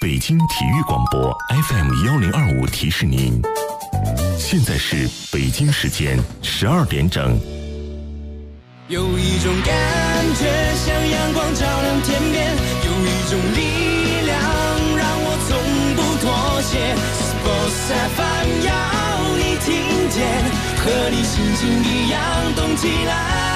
北京体育广播 FM1025提示您，现在是北京时间12点整。 有一种感觉像阳光照亮天边，有一种力量让我从不妥协。Sports FM 要你听见，和你心情一样动起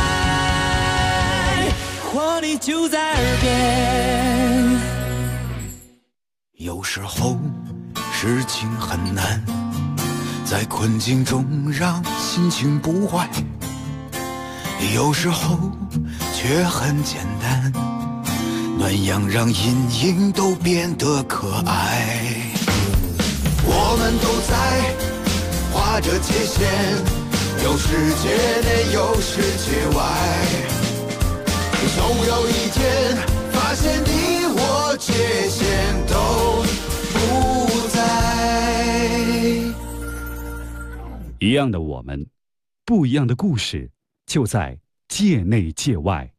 来，活力就在耳边。 有时候事情很难，在困境中让心情不坏，有时候却很简单，暖阳让阴影都变得可爱。我们都在画着界限，有世界内有世界外，总有一天发现你我界限都不在。 一样的我们，不一样的故事，就在界内界外。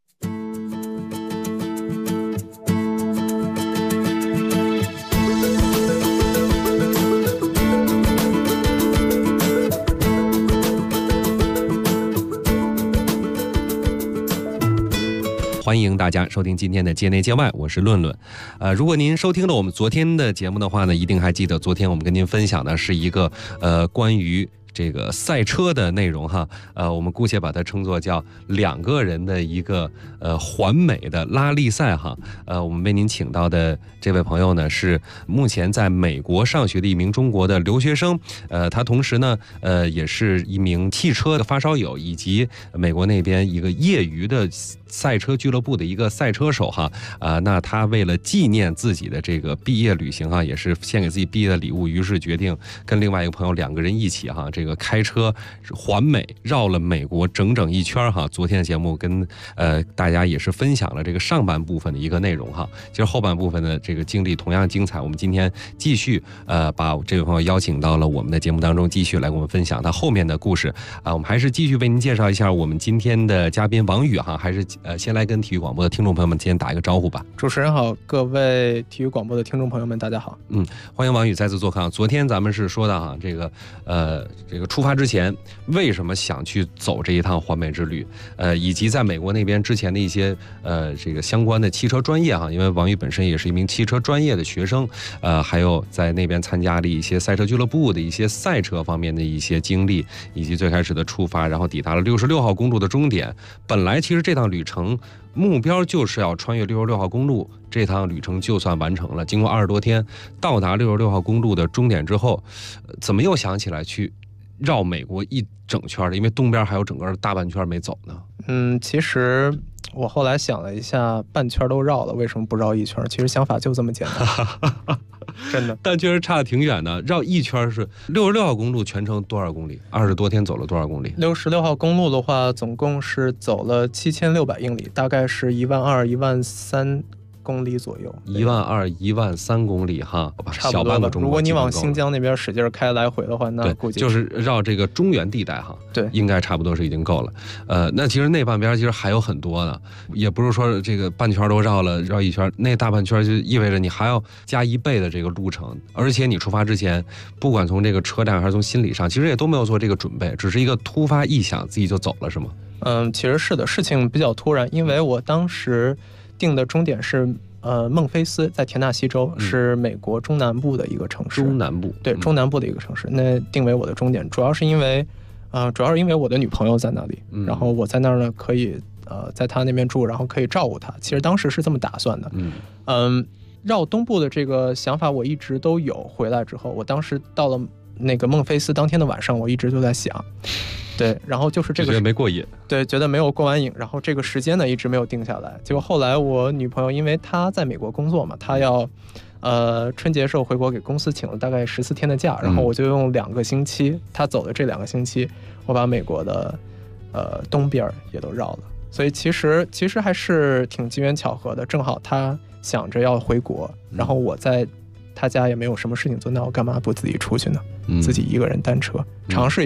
欢迎大家收听今天的界内界外，我是论论。如果您收听了我们昨天的节目的话呢，一定还记得昨天我们跟您分享的是一个关于这个赛车的内容哈，我们姑且把它称作叫2个人的一个环美的拉力赛哈。我们为您请到的这位朋友呢，是目前在美国上学的一名中国的留学生，他同时呢也是一名汽车的发烧友，以及美国那边一个业余的赛车俱乐部的一个赛车手哈。那他为了纪念自己的这个毕业旅行哈，也是献给自己毕业的礼物，于是决定跟另外一个朋友2个人一起哈，这个开车环美绕了美国整整一圈哈。昨天的节目跟大家也是分享了这个上半部分的一个内容哈。其实后半部分的这个经历同样精彩，我们今天继续把这位朋友邀请到了我们的节目当中，继续来跟我们分享他后面的故事我们还是继续为您介绍一下我们今天的嘉宾王宇哈，还是先来跟体育广播的听众朋友们先打一个招呼吧。 主持人好，各位体育广播的听众朋友们大家好。 欢迎王宇再次做客。昨天咱们是说到哈，这个出发之前为什么想去走这一趟环美之旅，以及在美国那边之前的一些这个相关的汽车专业哈，因为王宇本身也是一名汽车专业的学生，还有在那边参加了一些赛车俱乐部的一些赛车方面的一些经历，以及最开始的出发，然后抵达了66号公路的终点。本来其实这趟旅程目标就是要穿越66号公路，这趟旅程就算完成了。经过20多天到达66号公路的终点之后，怎么又想起来去绕美国一整圈的？因为东边还有整个大半圈没走呢。 其实我后来想了一下，半圈都绕了，为什么不绕一圈？其实想法就这么简单。真的， 但确实差得挺远的。绕一圈是66号公路全程多少公里？20多天走了多少公里 ？66号公路的话，总共是走了7600英里，大概是12000、13000公里左右 ，12000、13000公里哈，小半个中国。 如果你往新疆那边使劲开来回的话，那估计就是绕这个中原地带哈， 对， 应该差不多是已经够了。那其实那半边其实还有很多呢，也不是说这个半圈都绕了，绕一圈，那大半圈就意味着你还要加1倍的这个路程，而且你出发之前，不管从这个车站还是从心理上，其实也都没有做这个准备，只是一个突发异想，自己就走了，是吗？ 其实是的，事情比较突然，因为我当时定的终点是孟菲斯，在田纳西州，是美国中南部的一个城市。 中南部， 对，中南部的一个城市。那定为我的终点，主要是因为我的女朋友在那里，然后我在那儿呢可以在她那边住，然后可以照顾她。其实当时是这么打算的。绕东部的这个想法我一直都有。回来之后，我当时到了那个孟菲斯当天的晚上，我一直都在想。对，然后就是这个觉得没过瘾， 对，觉得没有过完瘾，然后这个时间呢一直没有定下来。结果后来我女朋友因为她在美国工作嘛，她要春节时候回国给公司请了大概14天的假，然后我就用2个星期，她走的这2个星期，我把美国的东边也都绕了。所以其实还是挺机缘巧合的，正好她想着要回国，然后我在她家也没有什么事情做，那我干嘛不自己出去呢？自己一个人单车尝试一下。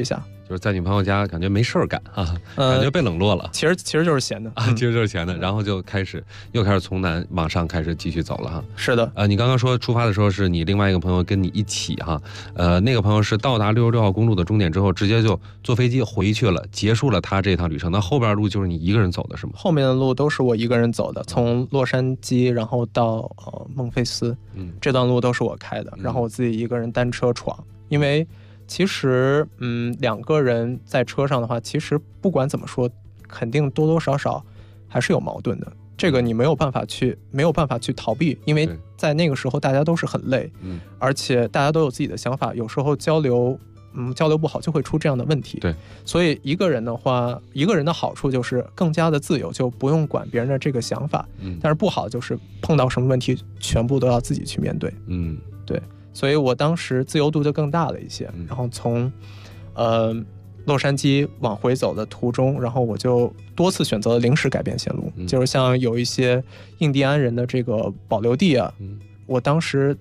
就是在女朋友家感觉没事儿干啊，感觉被冷落了。 其实就是闲的啊，其实就是闲的，然后就又开始从南往上开始继续走了哈。 是的， 你刚刚说出发的时候是你另外一个朋友跟你一起哈，那个朋友是到达66号公路的终点之后，直接就坐飞机回去了，结束了他这趟旅程。那后边路就是你一个人走的是吗？ 后面的路都是我一个人走的，从洛杉矶然后到孟菲斯，这段路都是我开的，然后我自己一个人单车闯，因为其实两个人在车上的话，其实不管怎么说，肯定多多少少还是有矛盾的。这个你没有办法去逃避，因为在那个时候大家都是很累，而且大家都有自己的想法，有时候交流不好就会出这样的问题。 对， 所以一个人的话，一个人的好处就是更加的自由，就不用管别人的这个想法。但是不好就是碰到什么问题，全部都要自己去面对。对。所以我当时自由度就更大了一些，然后从洛杉矶往回走的途中，然后我就多次选择了临时改变线路，就是像有一些印第安人的这个保留地啊，我当时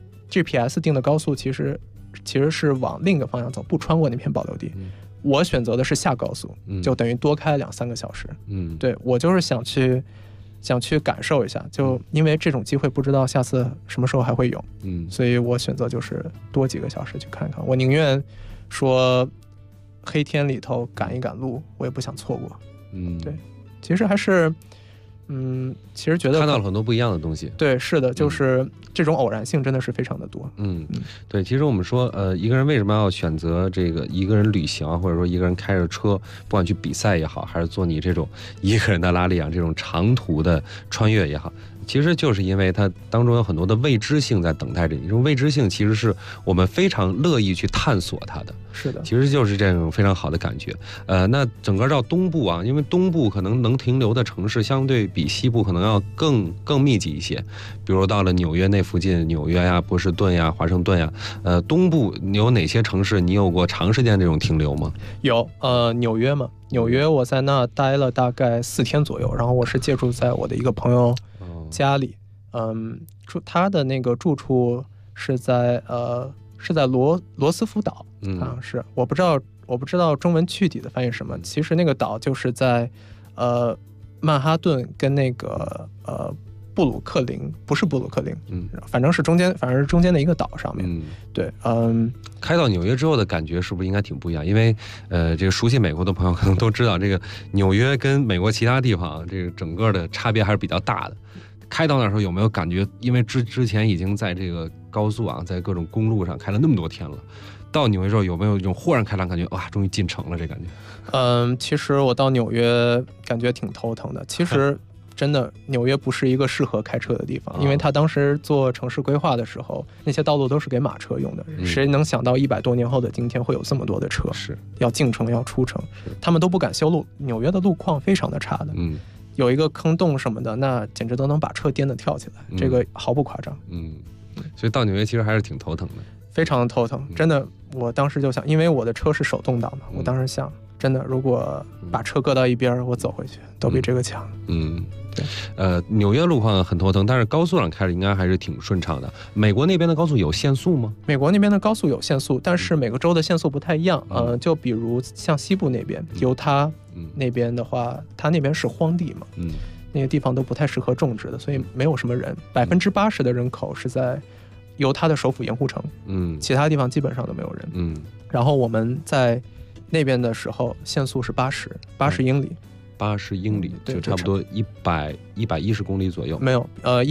GPS 定的高速其实是往另一个方向走，不穿过那片保留地，我选择的是下高速，就等于多开2-3个小时。对，我就是想去感受一下，就因为这种机会不知道下次什么时候还会有，所以我选择就是多几个小时去看看。我宁愿说黑天里头赶一赶路，我也不想错过。对，其实还是其实觉得看到了很多不一样的东西。 对，是的，就是这种偶然性真的是非常的多。 对，其实我们说一个人为什么要选择这个一个人旅行啊，或者说一个人开着车，不管去比赛也好，还是做你这种一个人的拉力啊，这种长途的穿越也好，其实就是因为它当中有很多的未知性在等待着你。这种未知性其实是我们非常乐意去探索它的。 是的， 其实就是这种非常好的感觉。那整个到东部啊，因为东部可能能停留的城市相对比西部可能要更密集一些，比如到了纽约那附近，纽约呀、波士顿呀、华盛顿呀，东部你有哪些城市你有过长时间这种停留吗？ 有，纽约嘛，纽约我在那待了大概4天左右，然后我是借住在我的一个朋友家里，他的那个住处是在罗斯福岛，是我不知道中文具体的翻译什么。其实那个岛就是在曼哈顿跟那个布鲁克林，不是布鲁克林，反正是中间的一个岛上面。对， 开到纽约之后的感觉是不是应该挺不一样？因为这个熟悉美国的朋友可能都知道，这个纽约跟美国其他地方这个整个的差别还是比较大的。开到那时候有没有感觉？因为之前已经在这个高速啊，在各种公路上开了那么多天了，到纽约之后有没有一种豁然开朗感觉？哇，终于进城了这感觉？ 其实我到纽约感觉挺头疼的。其实真的纽约不是一个适合开车的地方，因为他当时做城市规划的时候，那些道路都是给马车用的。谁能想到100多年后的今天会有这么多的车要进城要出城，他们都不敢修路。纽约的路况非常的差的。有一个坑洞什么的，那简直都能把车颠得跳起来，这个毫不夸张。 所以到纽约其实还是挺头疼的， 非常的头疼。真的，我当时就想，因为我的车是手动挡嘛，我当时想，真的，如果把车搁到一边，我走回去都比这个强。 对，纽约路况很头疼，但是高速上开着应该还是挺顺畅的。美国那边的高速有限速吗？ 美国那边的高速有限速，但是每个州的限速不太一样。就比如像西部那边，犹他那边的话，它那边是荒地嘛，那个地方都不太适合种植的，所以没有什么人。80%的人口是在犹他的首府盐湖城，其他地方基本上都没有人。然后我们在那边的时候，限速是80英里。 80英里就差不多110公里左右， 没有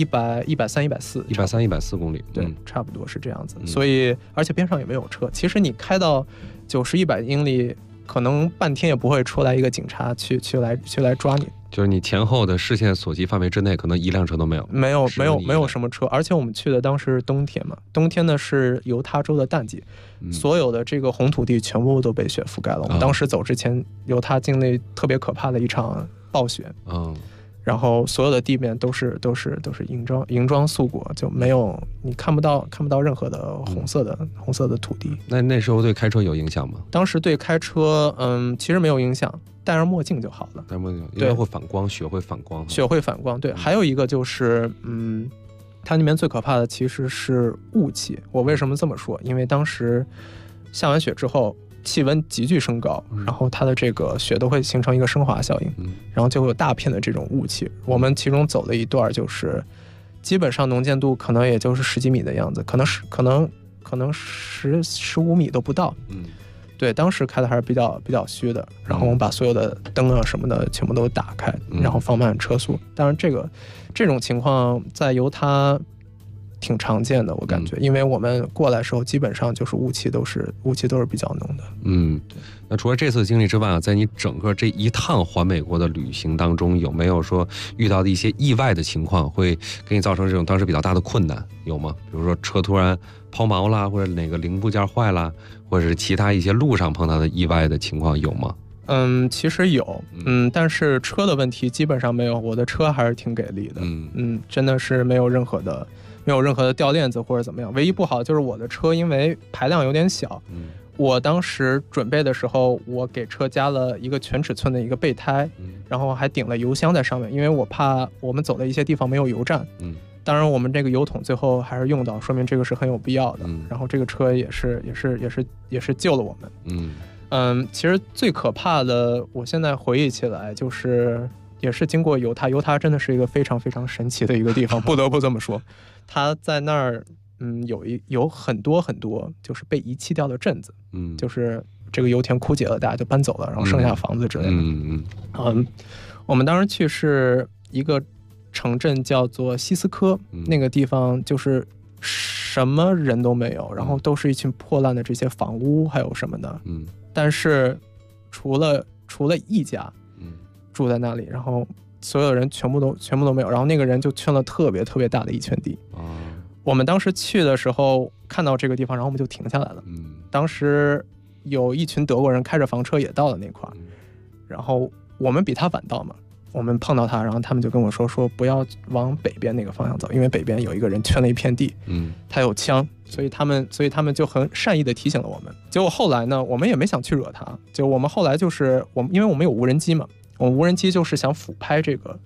130、140 公里， 对，差不多是这样子。所以而且边上也没有车，其实你开到90、100英里，可能半天也不会出来一个警察去来抓你。 就是你前后的视线所及范围之内，可能一辆车都没有， 没有什么车。而且我们去的当时是冬天嘛，冬天呢是犹他州的淡季，所有的这个红土地全部都被雪覆盖了。我们当时走之前，犹他经历特别可怕的一场暴雪，然后所有的地面都是银装素裹，就没有你看不到任何的红色的土地。 那时候对开车有影响吗？ 当时对开车其实没有影响，戴上墨镜就好了。 戴墨镜，因为会反光，雪会反光。 雪会反光，对。还有一个就是它那边最可怕的其实是雾气。我为什么这么说？因为当时下完雪之后， 气温急剧升高，然后它的这个雪都会形成一个升华效应，然后就会有大片的这种雾气。我们其中走了一段，就是基本上能见度可能也就是10几米的样子，可能15米都不到。对，当时开的还是比较虚的，然后我们把所有的灯啊什么的全部都打开，然后放慢车速。当然这种情况在犹他挺常见的，我感觉，因为我们过来的时候基本上就是雾气都是比较浓的。 那除了这次经历之外，在你整个这一趟环美国的旅行当中，有没有说遇到的一些意外的情况，会给你造成这种当时比较大的困难，有吗？比如说车突然抛锚啦，或者哪个零部件坏啦，或者是其他一些路上碰到的意外的情况有吗？ 其实有，但是车的问题基本上没有，我的车还是挺给力的，真的是没有任何的掉链子或者怎么样。唯一不好就是我的车因为排量有点小，我当时准备的时候，我给车加了一个全尺寸的一个备胎，然后还顶了油箱在上面，因为我怕我们走的一些地方没有油站。当然我们这个油桶最后还是用到，说明这个是很有必要的。然后这个车也是救了我们。其实最可怕的，我现在回忆起来就是也是经过犹他真的是一个非常非常神奇的一个地方，不得不这么说。它在那儿有很多就是被遗弃掉的镇子，就是这个油田枯竭了，大家就搬走了，然后剩下房子之类的。我们当时去是一个城镇叫做西斯科，那个地方就是什么人都没有，然后都是一群破烂的这些房屋还有什么的，但是除了一家住在那里，然后所有人全部都没有，然后那个人就圈了特别特别大的一圈地。我们当时去的时候看到这个地方，然后我们就停下来了。当时有一群德国人开着房车也到了那块，然后我们比他晚到嘛，我们碰到他，然后他们就跟我说不要往北边那个方向走，因为北边有一个人圈了一片地，他有枪，所以他们就很善意的提醒了我们。结果后来呢，我们也没想去惹他，就我们后来就是因为我们有无人机嘛，我们无人机就是想俯拍这个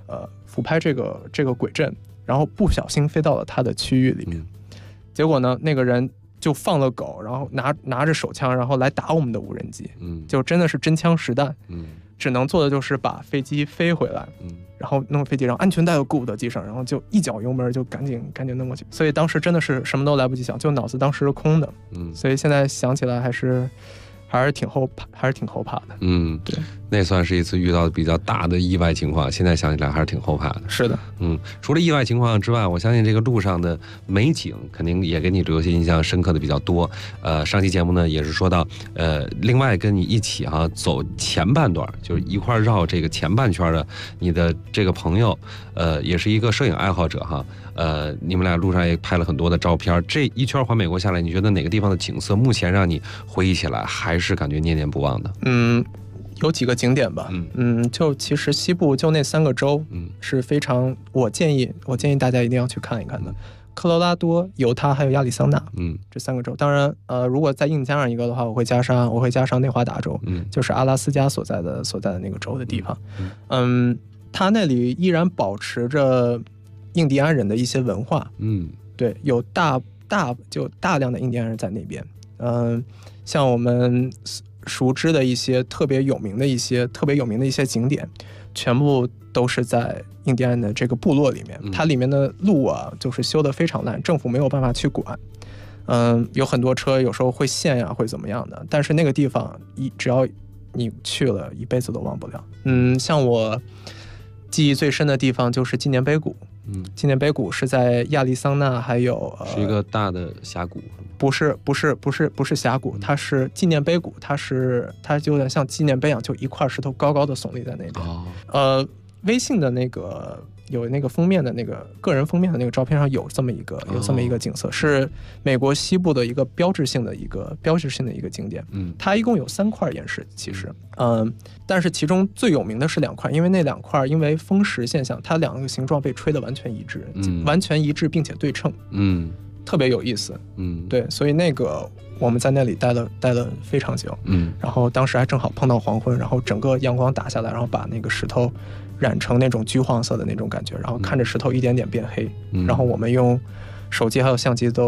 轨阵，然后不小心飞到了他的区域里面。结果呢，那个人就放了狗，然后拿着手枪，然后来打我们的无人机，就真的是真枪实弹。只能做的就是把飞机飞回来，然后弄飞机，然后安全带又顾不得系上，然后就一脚油门就赶紧弄过去。所以当时真的是什么都来不及想，就脑子当时是空的。所以现在想起来还是挺后怕的。对， 那算是一次遇到的比较大的意外情况，现在想起来还是挺后怕的。 是的。 除了意外情况之外，我相信这个路上的美景肯定也给你留下印象深刻的比较多。上期节目呢也是说到，另外跟你一起走前半段，就是一块绕这个前半圈的你的这个朋友，也是一个摄影爱好者你们俩路上也拍了很多的照片。这一圈环美国下来，你觉得哪个地方的景色目前让你回忆起来还是感觉念念不忘的？ 有几个景点吧。就其实西部就那3个州，是非常我建议大家一定要去看一看的。科罗拉多、犹他还有亚利桑那，这3个州。当然，如果再硬加上一个的话，我会加上内华达州，就是阿拉斯加所在的那个州的地方。它那里依然保持着印第安人的一些文化。对，有大量的印第安人在那边。像我们熟知的一些特别有名的一些景点，全部都是在印第安的这个部落里面。它里面的路啊，就是修得非常烂，政府没有办法去管。有很多车有时候会陷呀，会怎么样的。但是那个地方只要你去了，一辈子都忘不了。像我记忆最深的地方就是纪念碑谷。纪念碑谷是在亚利桑那，还有是一个大的峡谷。 不是峡谷，它是纪念碑谷，它就有点像纪念碑一样，就一块石头高高的耸立在那边。微信的那个有那个封面的那个个人封面的那个照片上有这么一个景色，是美国西部的一个标志性的一个景点。它一共有3块岩石，其实，但是其中最有名的是2块，因为那2块因为风蚀现象，它2个形状被吹得完全一致，并且对称。特别有意思。对，所以那个我们在那里待了非常久。然后当时还正好碰到黄昏，然后整个阳光打下来，然后把那个石头染成那种橘黄色的那种感觉，然后看着石头一点点变黑。然后我们用手机还有相机都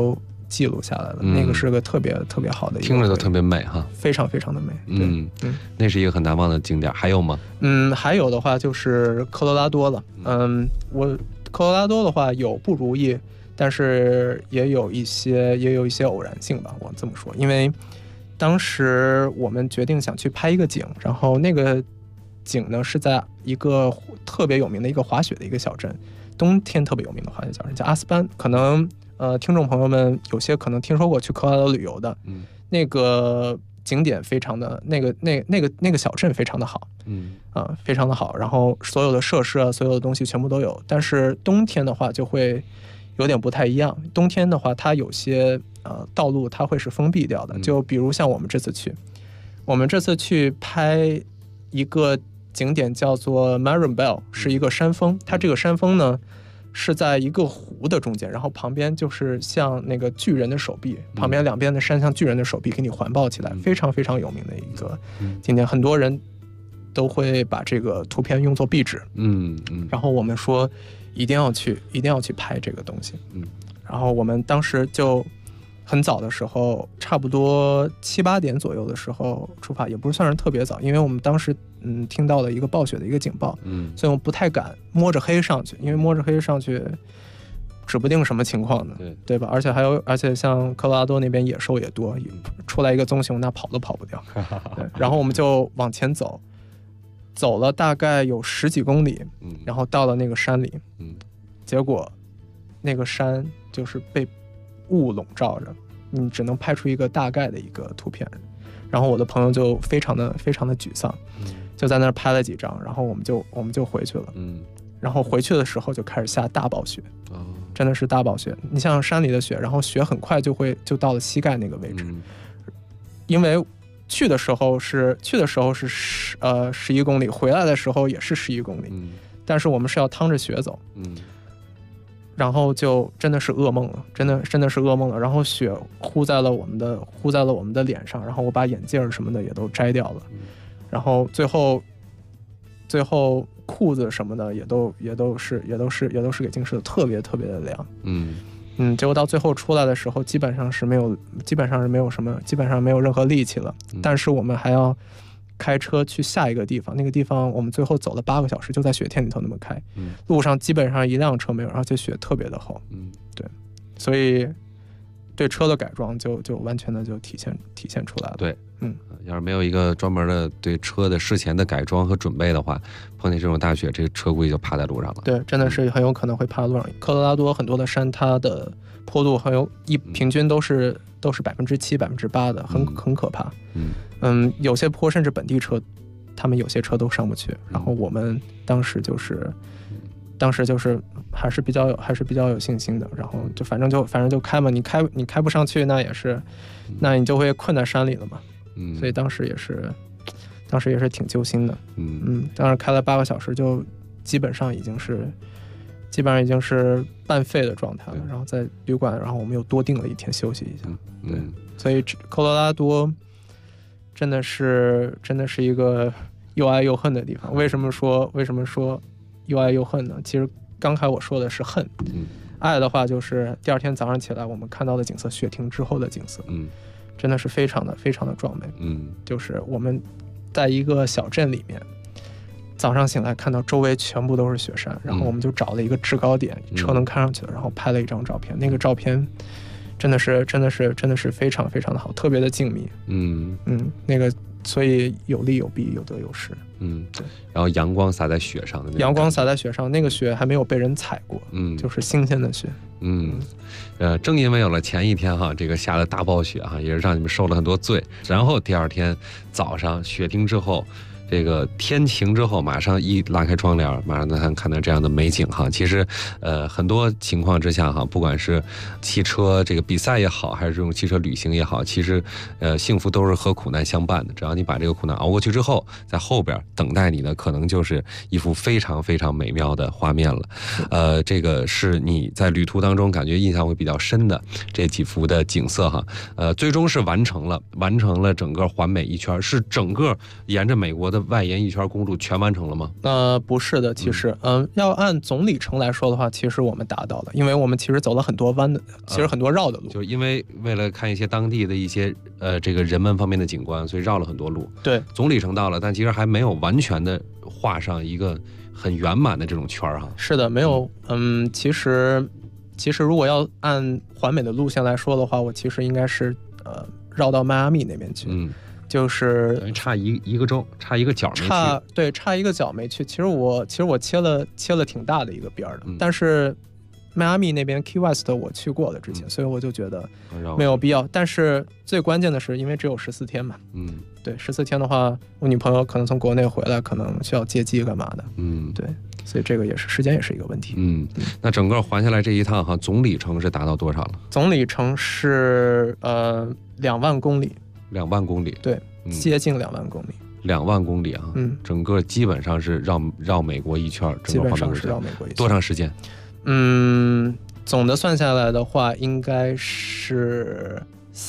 记录下来了。那个是个特别特别好的一个， 听着都特别美哈， 非常非常的美。 那是一个很难忘的景点。还有吗？ 还有的话就是科罗拉多了。我科罗拉多的话有不如意，但是也有一些偶然性吧，我这么说。因为当时我们决定想去拍一个景，然后那个景呢是在一个特别有名的一个滑雪的一个小镇，冬天特别有名的滑雪小镇叫阿斯班。可能听众朋友们有些可能听说过去科罗拉多旅游的，那个景点非常的那个小镇非常的好，非常的好，然后所有的设施啊，所有的东西全部都有。但是冬天的话就会有点不太一样，冬天的话它有些道路它会是封闭掉的，就比如像我们这次去拍一个景点叫做 Marienbell， 是一个山峰，它这个山峰呢是在一个湖的中间，然后旁边就是像那个巨人的手臂，旁边两边的山像巨人的手臂给你环抱起来，非常非常有名的一个景点，很多人都会把这个图片用作壁纸。然后我们说一定要去拍这个东西。然后我们当时就很早的时候，差不多7、8点左右的时候出发，也不是算是特别早，因为我们当时听到了一个暴雪的一个警报，所以我们不太敢摸着黑上去，因为摸着黑上去指不定什么情况呢，对吧？而且像科罗拉多那边野兽也多，出来一个棕熊那跑都跑不掉。对，然后我们就往前走了大概有10几公里，然后到了那个山里，结果那个山就是被雾笼罩着，你只能拍出一个大概的一个图片。然后我的朋友就非常的沮丧，就在那儿拍了几张，然后我们就回去了。然后回去的时候就开始下大暴雪，真的是大暴雪。你像山里的雪，然后雪很快就到了膝盖那个位置，因为去的时候是11公里，回来的时候也是11公里，但是我们是要趟着雪走。然后就真的是噩梦了，真的是噩梦了。然后雪糊在了我们的脸上，然后我把眼镜什么的也都摘掉了，然后最后裤子什么的也都是给浸湿的特别特别的凉。结果到最后出来的时候，基本上没有任何力气了。但是我们还要开车去下一个地方，那个地方我们最后走了8个小时，就在雪天里头那么开，路上基本上一辆车没有，而且雪特别的厚。对，所以对车的改装就完全的就体现出来了。 对，要是没有一个专门的对车的事前的改装和准备的话，碰见这种大雪，这个车估计就趴在路上了。 对，真的是很有可能会趴在路上。科罗拉多很多的山，它的坡度平均都是7%、8%的，很可怕。有些坡甚至本地车，他们有些车都上不去。然后我们当时就是还是比较有信心的。然后就反正就开嘛，你开不上去，那你就会困在山里了嘛。所以当时也是挺揪心的。当时开了8个小时，就基本上已经是半废的状态了。然后在旅馆，然后我们又多订了1天休息一下。对，所以科罗拉多真的是一个又爱又恨的地方。为什么说又爱又恨呢？其实刚才我说的是恨，爱的话就是第2天早上起来我们看到的景色，雪停之后的景色，真的是非常的非常的壮美。就是我们在一个小镇里面，早上醒来看到周围全部都是雪山，然后我们就找了一个制高点，车能看上去的，然后拍了一张照片。那个照片真的是非常非常的好，特别的静谧。那个所以有利有弊，有得有失。 对。然后阳光洒在雪上的， 阳光洒在雪上，那个雪还没有被人踩过，就是新鲜的雪。 正因为有了前一天这个下了大暴雪也是让你们受了很多罪。然后第2天早上雪停之后，这个天晴之后，马上一拉开窗帘，马上能看到这样的美景其实很多情况之下不管是汽车这个比赛也好，还是这种汽车旅行也好，其实幸福都是和苦难相伴的。只要你把这个苦难熬过去之后，在后边等待你的可能就是一幅非常非常美妙的画面了。这个是你在旅途当中感觉印象会比较深的这几幅的景色最终是完成了整个环美一圈，是整个沿着美国的的外延一圈公路全完成了吗？ 不是的，其实，要按总里程来说的话，其实我们达到了，因为我们其实走了很多弯的，其实很多绕的路， 就是因为为了看一些当地的一些这个人文方面的景观，所以绕了很多路。 对， 总里程到了，但其实还没有完全的画上一个很圆满的这种圈哈。 是的，没有，其实如果要按环美的路线来说的话，我其实应该是绕到迈阿密那边去，就是等于差一个州，差一个角没去。 差一个角没去。其实我切了挺大的一个边的，但是迈阿密那边 Key West 我去过了之前，所以我就觉得没有必要。但是最关键的是，因为只有14天嘛，对，14天的话，我女朋友可能从国内回来，可能需要接机干嘛的，对，所以这个时间也是一个问题。 那整个环下来这一趟哈，总里程是达到多少了？ 总里程是2万公里。 2万公里， 对，接近2万公里。 2万公里啊，整个基本上是绕美国一圈， 基本上是绕美国一圈。 多长时间？ 总的算下来的话，应该是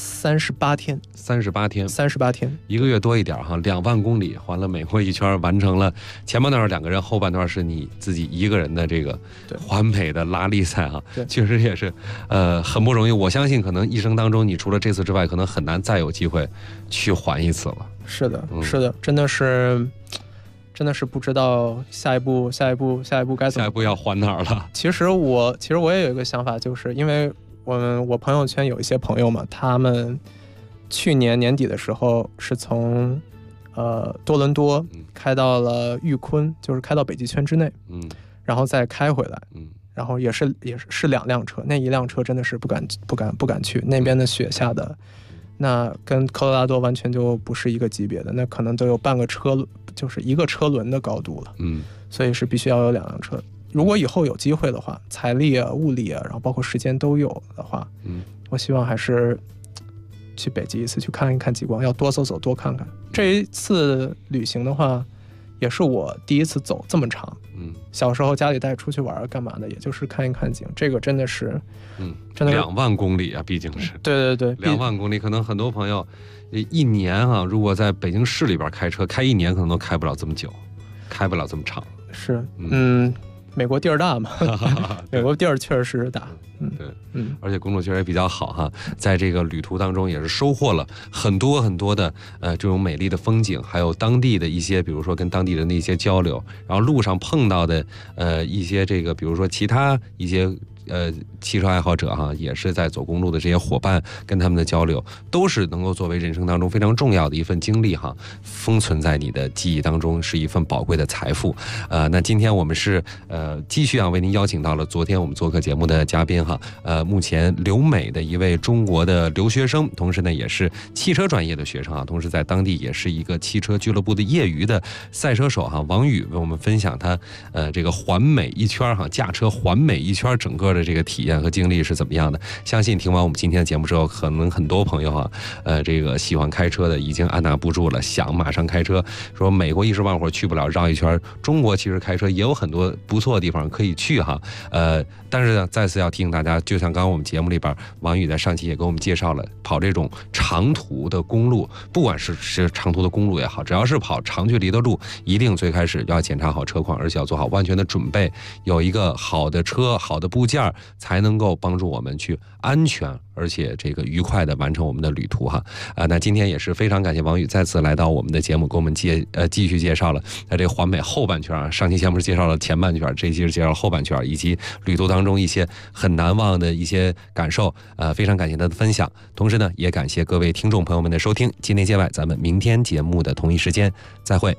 38天。38天 ，1个月多一点哈，2万公里环了美国一圈，完成了前半段2个人，后半段是你自己一个人的这个环美的拉力赛哈，确实也是很不容易。我相信可能一生当中，你除了这次之外，可能很难再有机会去环一次了。 是的，真的是不知道下一步该怎么。 下一步要环哪儿了？ 其实我也有一个想法，就是因为我朋友圈有一些朋友嘛，他们去年年底的时候是从多伦多开到了玉昆，就是开到北极圈之内，然后再开回来，然后也是2辆车，那一辆车真的是不敢去那边的雪下的，那跟科罗拉多完全就不是一个级别的，那可能都有半个车轮，就是一个车轮的高度了，所以是必须要有2辆车。如果以后有机会的话，财力啊、物力啊，然后包括时间都有的话，我希望还是去北极一次，去看一看极光，要多走走，多看看。这一次旅行的话，也是我第一次走这么长。小时候家里带出去玩干嘛的，也就是看一看景。这个真的是，真的 2万公里啊，毕竟是。 对 ，2万公里，可能很多朋友一年啊，如果在北京市里边开车，开1年可能都开不了这么久，开不了这么长。 是，美国地儿大嘛，美国地儿确实是大， 而且公路确实也比较好哈，在这个旅途当中也是收获了很多很多的这种美丽的风景，还有当地的一些，比如说跟当地人的一些交流，然后路上碰到的一些这个，比如说其他一些汽车爱好者哈，也是在走公路的这些伙伴跟他们的交流，都是能够作为人生当中非常重要的一份经历哈，封存在你的记忆当中，是一份宝贵的财富。那今天我们是继续为您邀请到了昨天我们做客节目的嘉宾哈，目前留美的一位中国的留学生，同时呢也是汽车专业的学生啊，同时在当地也是一个汽车俱乐部的业余的赛车手哈，王宇为我们分享他这个环美一圈哈，驾车环美一圈整个的这个体验和经历是怎么样的。相信听完我们今天的节目之后，可能很多朋友这个喜欢开车的已经按捺不住了，想马上开车，说美国一时半会儿去不了，绕一圈。中国其实开车也有很多不错的地方可以去哈，但是呢，再次要提醒大家，就像刚刚我们节目里边王宇在上期也给我们介绍了，跑这种长途的公路，不管是长途的公路也好，只要是跑长距离的路，一定最开始要检查好车况，而且要做好万全的准备，有一个好的车、好的部件，才能够帮助我们去安全而且这个愉快的完成我们的旅途哈。那今天也是非常感谢王宇再次来到我们的节目，给我们继续介绍了这个环美后半圈啊。上期节目是介绍了前半圈，这期是介绍后半圈，以及旅途当中一些很难忘的一些感受。非常感谢他的分享，同时呢，也感谢各位听众朋友们的收听。今天见外，咱们明天节目的同一时间再会。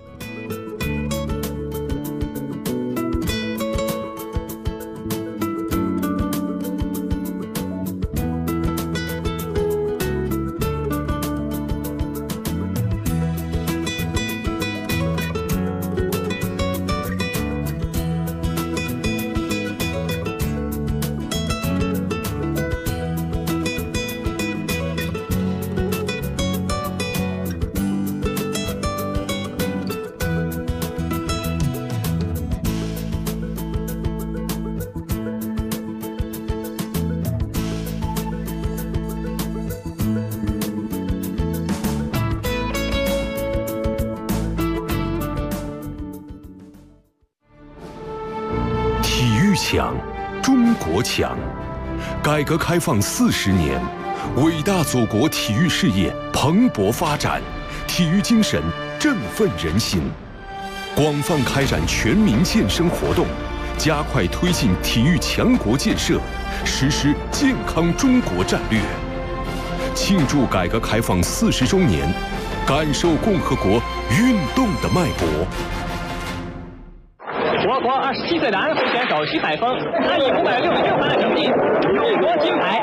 强，中国强。改革开放40年，伟大祖国体育事业蓬勃发展，体育精神振奋人心。广泛开展全民健身活动，加快推进体育强国建设，实施健康中国战略。庆祝改革开放40周年，感受共和国运动的脉搏。 我国27岁的安徽选手徐海峰，他以566分的成绩勇夺金牌。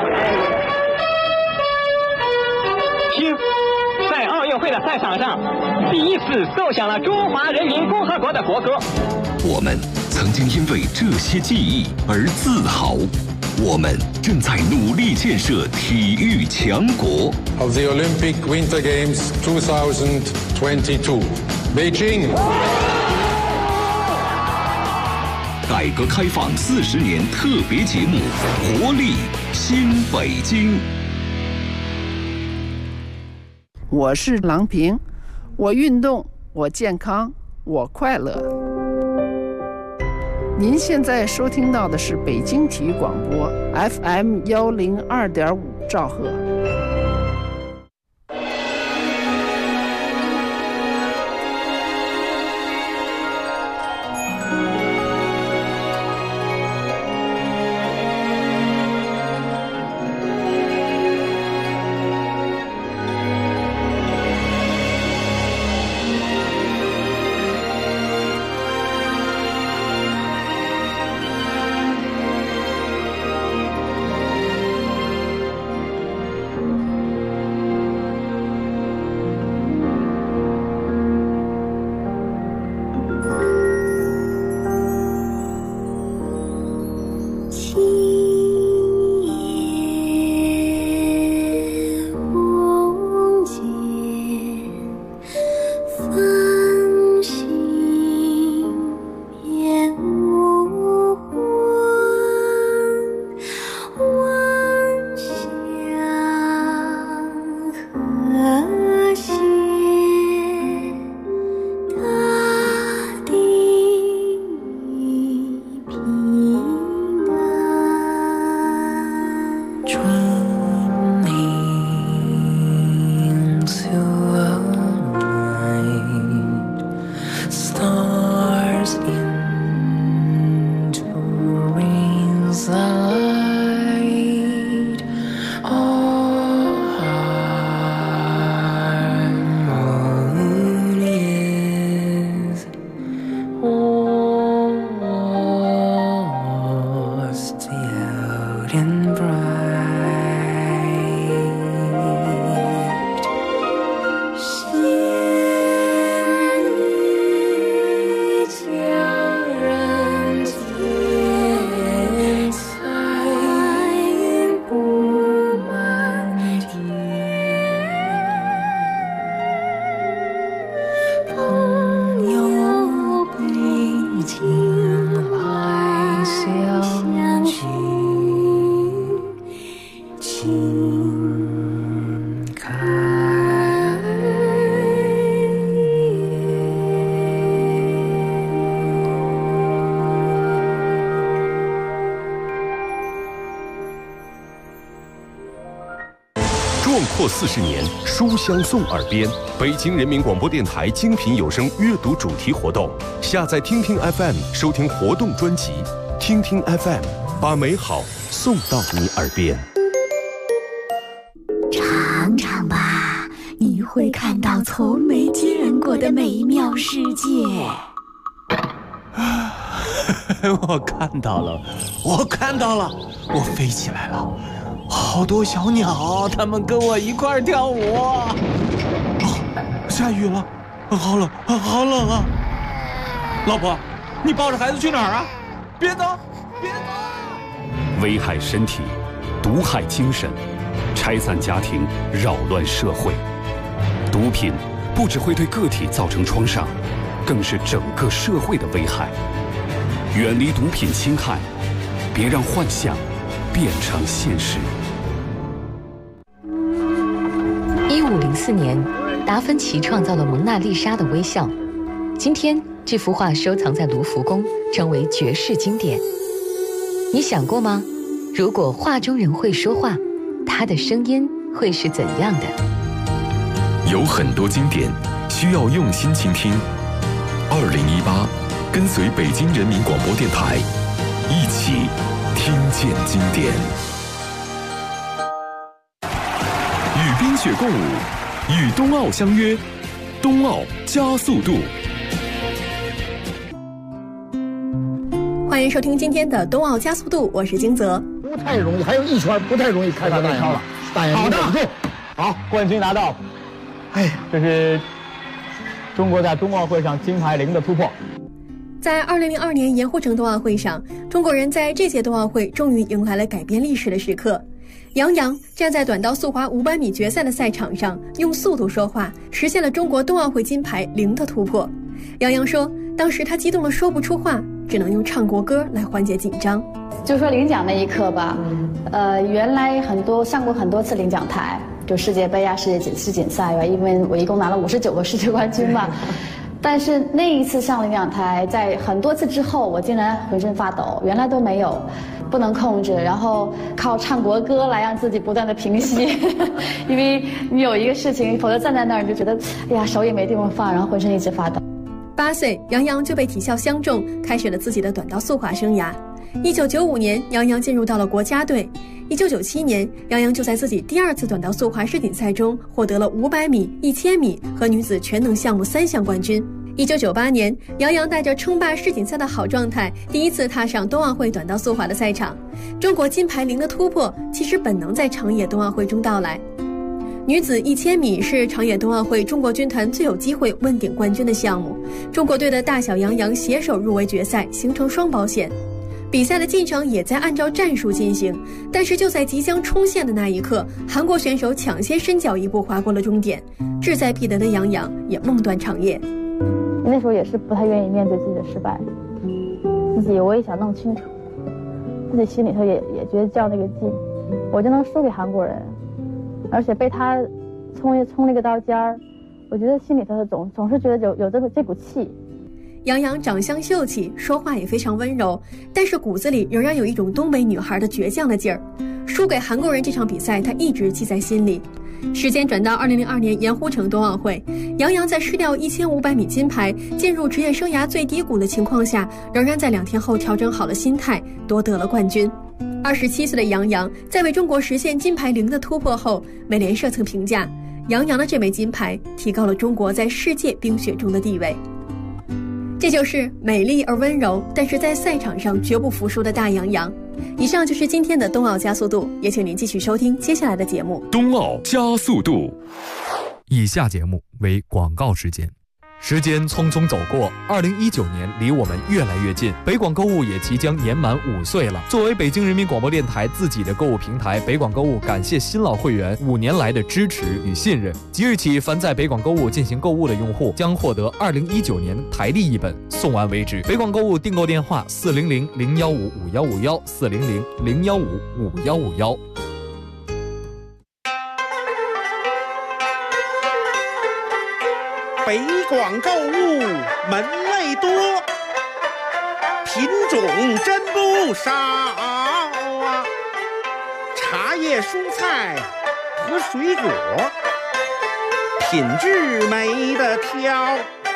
听，在奥运会的赛场上，第一次奏响了中华人民共和国的国歌。 我们曾经因为这些记忆而自豪，我们正在努力建设体育强国。 Of the Olympic Winter Games 2022, Beijing. 改革开放40年特别节目，活力新北京。 我是郎平，我运动，我健康，我快乐。您现在收听到的是北京体育广播 FM 102.5兆赫。 壮阔40年，书香送耳边。北京人民广播电台精品有声阅读主题活动，下载听听 FM 收听活动专辑，听听 FM 把美好送到你耳边。 尝尝吧，你会看到从没见过的美妙世界。 我看到了，我飞起来了。好多小鸟，它们跟我一块跳舞。下雨了，好冷，好冷啊！老婆，你抱着孩子去哪儿啊？别走，别走！ 危害身体，毒害精神，拆散家庭，扰乱社会。毒品不只会对个体造成创伤，更是整个社会的危害。远离毒品侵害，别让幻想变成现实。 1504年，达芬奇创造了蒙娜丽莎的微笑。今天，这幅画收藏在卢浮宫，成为绝世经典。 你想过吗？如果画中人会说话，他的声音会是怎样的？ 有很多经典需要用心倾听。2018，跟随北京人民广播电台，一起听见经典。与冰雪共舞，与冬奥相约，冬奥加速度。 欢迎收听今天的冬奥加速度，我是金泽。 不太容易，还有一圈不太容易开到那样了。大眼睛保住， 好，冠军拿到。哎，这是中国在冬奥会上金牌0的突破。 在2002年盐湖城冬奥会上，中国人在这届冬奥会终于迎来了改变历史的时刻。杨洋站在短道速滑500米决赛的赛场上，用速度说话，实现了中国冬奥会金牌0的突破。杨洋说，当时他激动得说不出话，只能用唱国歌来缓解紧张。 就说领奖那一刻吧，原来上过很多次领奖台，就世界杯啊、世锦赛啊，因为我一共拿了59个世界冠军嘛。但是那一次上领奖台，在很多次之后，我竟然浑身发抖，原来都没有，不能控制，然后靠唱国歌来让自己不断的平息，因为你有一个事情，否则站在那儿你就觉得，哎呀，手也没地方放，然后浑身一直发抖。 8岁，杨洋就被体校相中，开始了自己的短道速滑生涯。1995年，杨洋进入到了国家队。1997年，杨洋就在自己第2次短道速滑世锦赛中获得了500米、1000米和女子全能项目3项冠军。1998年，杨洋带着称霸世锦赛的好状态，第一次踏上冬奥会短道速滑的赛场。中国金牌0的突破，其实本能在长野冬奥会中到来。女子1000米是长野冬奥会中国军团最有机会问鼎冠军的项目，中国队的大小杨洋携手入围决赛，形成双保险。比赛的进程也在按照战术进行，但是就在即将冲线的那一刻，韩国选手抢先伸脚一步划过了终点，志在必得的杨洋也梦断长夜。 那时候也是不太愿意面对自己的失败，自己我也想弄清楚，自己心里头也觉得较那个劲，我就能输给韩国人，而且被他冲那个刀尖儿，我觉得心里头总是觉得有这股气。 杨洋长相秀气，说话也非常温柔，但是骨子里仍然有一种东北女孩的倔强的劲儿。输给韩国人这场比赛，他一直记在心里。时间转到2002年盐湖城冬奥会，杨洋在失掉1500米金牌，进入职业生涯最低谷的情况下，仍然在2天后调整好了心态，夺得了冠军。27岁的杨洋在为中国实现金牌0的突破后，美联社曾评价，杨洋的这枚金牌提高了中国在世界冰雪中的地位。这就是美丽而温柔，但是在赛场上绝不服输的大杨洋。以上就是今天的冬奥加速度，也请您继续收听接下来的节目。 冬奥加速度。 以下节目为广告时间。时间匆匆走过，2019年离我们越来越近，北广购物也即将年满5岁了。作为北京人民广播电台自己的购物平台，北广购物感谢新老会员5年来的支持与信任。即日起，凡在北广购物进行购物的用户将获得2019年台历1本，送完为止。北广购物订购电话：400-015-5151，400-015-5151。 北广购物门类多，品种真不少啊！茶叶、蔬菜和水果，品质没得挑。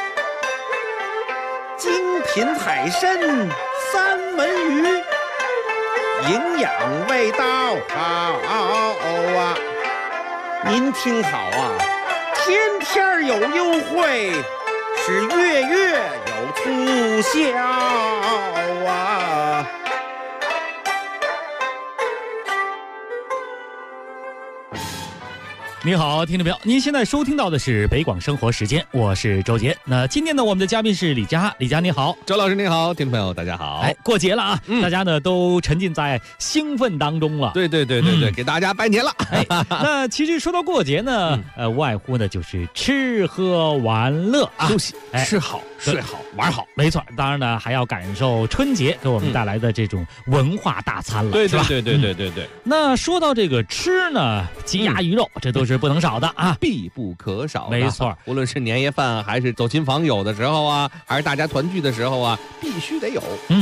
精品海参、三文鱼，营养味道好啊！您听好啊！天天有优惠，是月月有促销啊！ 你好，听众朋友，您现在收听到的是北广生活时间，我是周杰。那今天呢，我们的嘉宾是李佳，李佳你好， 周老师你好，听众朋友大家好。 哎，过节了啊，大家呢都沉浸在兴奋当中了。 对，给大家拜年了。 哎，那其实说到过节呢，无外乎呢就是吃喝玩乐啊， 休息，吃好睡好玩好， 没错。当然呢，还要感受春节给我们带来的这种文化大餐了， 对， 是吧？ 对。 那说到这个吃呢，鸡鸭鱼肉这都是不能少的啊， 必不可少的。 没错， 无论是年夜饭，还是走亲访友的时候啊，还是大家团聚的时候啊，必须得有。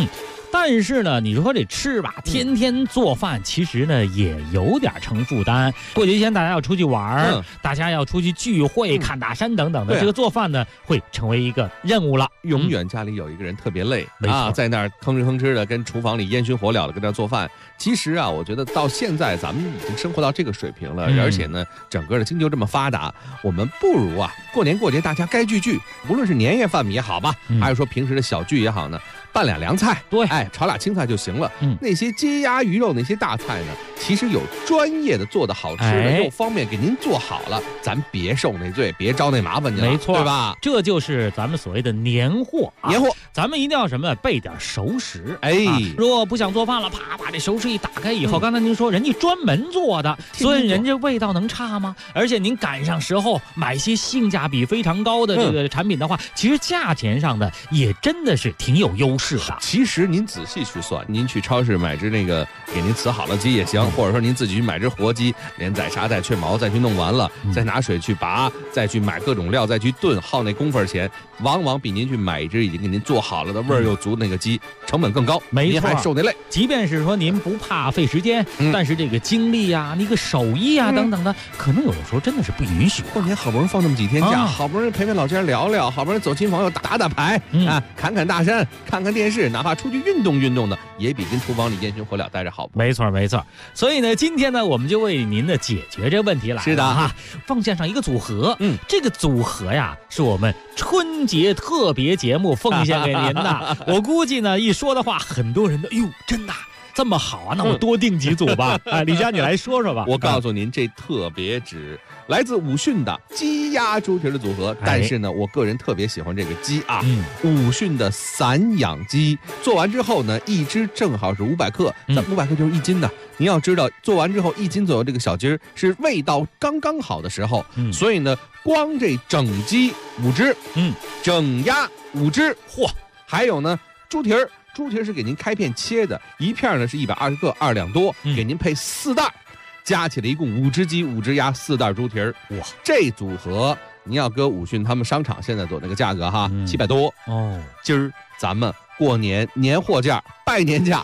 但是呢，你说这吃吧，天天做饭，其实呢也有点成负担。过节前大家要出去玩，大家要出去聚会、看大山等等的，这个做饭呢会成为一个任务了。 永远家里有一个人特别累啊， 在那儿吭哧吭哧的跟厨房里烟熏火燎的跟那儿做饭。其实啊，我觉得到现在咱们已经生活到这个水平了，而且呢，整个的经济又这么发达，我们不如啊，过年过节大家该聚聚，无论是年夜饭也好吧，还是说平时的小聚也好呢，拌俩凉菜， 对， 炒俩青菜就行了。那些鸡鸭鱼肉那些大菜呢，其实有专业的做的好吃的，又方便给您做好了，咱别受那罪，别招那麻烦去了， 没错， 对吧？ 这就是咱们所谓的年货啊， 年货， 咱们一定要什么备点熟食。如果不想做饭了，啪把这熟食一打开以后，刚才您说人家专门做的，所以人家味道能差吗？而且您赶上时候买些性价比非常高的这个产品的话，其实价钱上的也真的是挺有优势的。 其实您仔细去算，您去超市买只那个给您辞好了鸡也行，或者说您自己去买只活鸡，连宰杀带去毛再去弄完了，再拿水去拔，再去买各种料再去炖，耗那工份钱，往往比您去买一只已经给您做好了的味儿又足那个鸡成本更高， 没错， 您还受那累。 即便是说您不怕费时间，但是这个精力啊、那个手艺啊等等的，可能有的时候真的是不允许。 过年好不容易放那么几天假，好不容易陪陪老家聊聊，好不容易走亲访友打打牌啊，侃侃大山，看看电视，哪怕出去运动运动的，也比跟厨房里烟熏火燎待着好。 没错没错。所以呢，今天呢，我们就为您的解决这个问题来了。 是的哈，奉献上一个组合，这个组合呀，是我们春节特别节目奉献给您的。我估计呢，一说的话，很多人都真的这么好啊，那我多订几组吧。李佳，你来说说吧。 我告诉您，这特别指来自武训的鸡鸭猪蹄的组合，但是呢，我个人特别喜欢这个鸡啊。武训的散养鸡做完之后呢，一只正好是500克，咱500克就是1斤呢。您要知道，做完之后1斤左右这个小鸡儿是味道刚刚好的时候，所以呢，光这整鸡5只，整鸭5只，嚯，还有呢猪蹄儿。猪蹄是给您开片切的，一片呢是120克，2两多，给您配4袋，加起来一共5只鸡、5只鸭、4袋猪蹄儿。哇，这组合您要搁武训他们商场现在做那个价格哈，700多哦。今儿咱们过年年货价、拜年价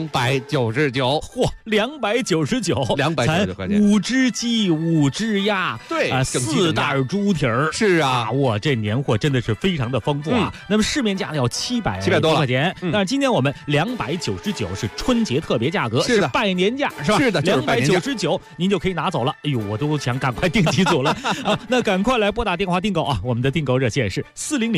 299， 嚯，299 块钱 ，5只鸡，5只鸭， 对 ，4袋猪蹄儿， 是啊， 哇，这年货真的是非常的丰富啊。那么市面价要700多块钱，但是今天我们299是春节特别价格，是拜年价，是吧？ 是的 ，299您就可以拿走了。哎呦，我都想赶快订几组了啊！那赶快来拨打电话订购啊！我们的订购热线是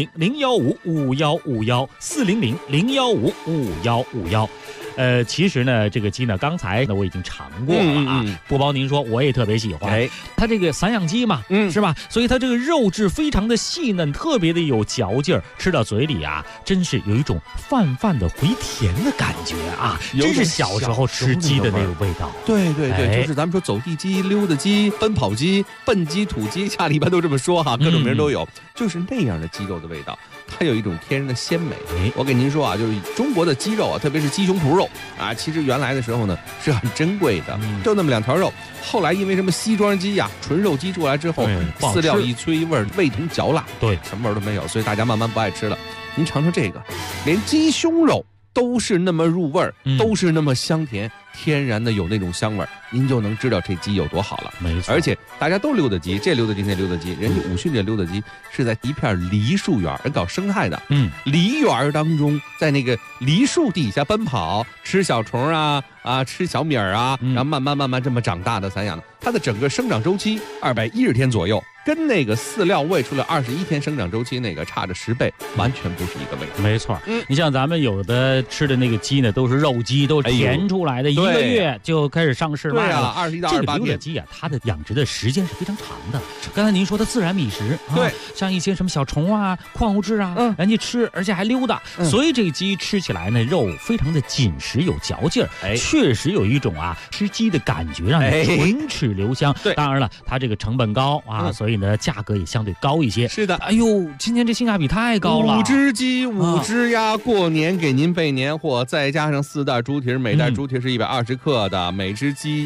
400-015-5151，400-015-5151。其实呢，这个鸡呢，刚才呢我已经尝过了啊。不包您说，我也特别喜欢。它这个散养鸡嘛，是吧？所以它这个肉质非常的细嫩，特别的有嚼劲儿，吃到嘴里啊，真是有一种泛泛的回甜的感觉啊！真是小时候吃鸡的那个味道。 对对对，就是咱们说走地鸡、溜达鸡、奔跑鸡、笨鸡、土鸡，家里一般都这么说哈，各种名都有，就是那样的鸡肉的味道。它有一种天然的鲜美。我给您说啊，就是中国的鸡肉啊，特别是鸡胸脯肉啊，其实原来的时候呢是很珍贵的，就那么2条肉。后来因为什么西装鸡呀、纯肉鸡出来之后，饲料一催，味同嚼蜡， 对， 什么味都没有，所以大家慢慢不爱吃了。您尝尝这个，连鸡胸肉都是那么入味儿，都是那么香甜，天然的有那种香味儿，您就能知道这鸡有多好了。 没错， 而且大家都溜达鸡，这溜达鸡那溜达鸡，人家武训这溜达鸡是在一片梨树园，人搞生态的，梨园当中，在那个梨树底下奔跑，吃小虫啊，吃小米儿啊，然后慢慢这么长大的散养的，它的整个生长周期210天左右。跟那个饲料喂出来21天生长周期那个差着10倍，完全不是一个味道。 没错，你像咱们有的吃的那个鸡呢，都是肉鸡，都是填出来的，1个月就开始上市卖了。 21到28天。 这个溜达鸡啊，它的养殖的时间是非常长的。刚才您说的自然觅食， 对， 像一些什么小虫啊、矿物质啊，人家吃，而且还溜达，所以这个鸡吃起来呢，肉非常的紧实有嚼劲儿，确实有一种吃鸡的感觉，让你唇齿留香。 对， 当然了，它这个成本高啊，所以呢，价格也相对高一些。 是的， 哎呦，今天这性价比太高了 ，5只鸡、5只鸭，过年给您备年货，再加上4袋猪蹄，每袋猪蹄是120克的，每只鸡鸭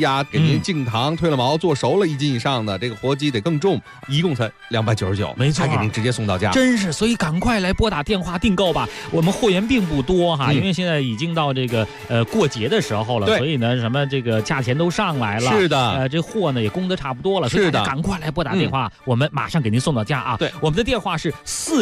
鸭，给您净糖、退了毛、做熟了1斤以上的，这个活鸡得更重，一共才299， 没错， 还给您直接送到家， 真是。所以赶快来拨打电话订购吧，我们货源并不多哈，因为现在已经到这个过节的时候了，所以呢什么这个价钱都上来了， 是的， 这货呢也供得差不多了，所以大家赶快来拨打电话，我们马上给您送到家啊。 对， 我们的电话是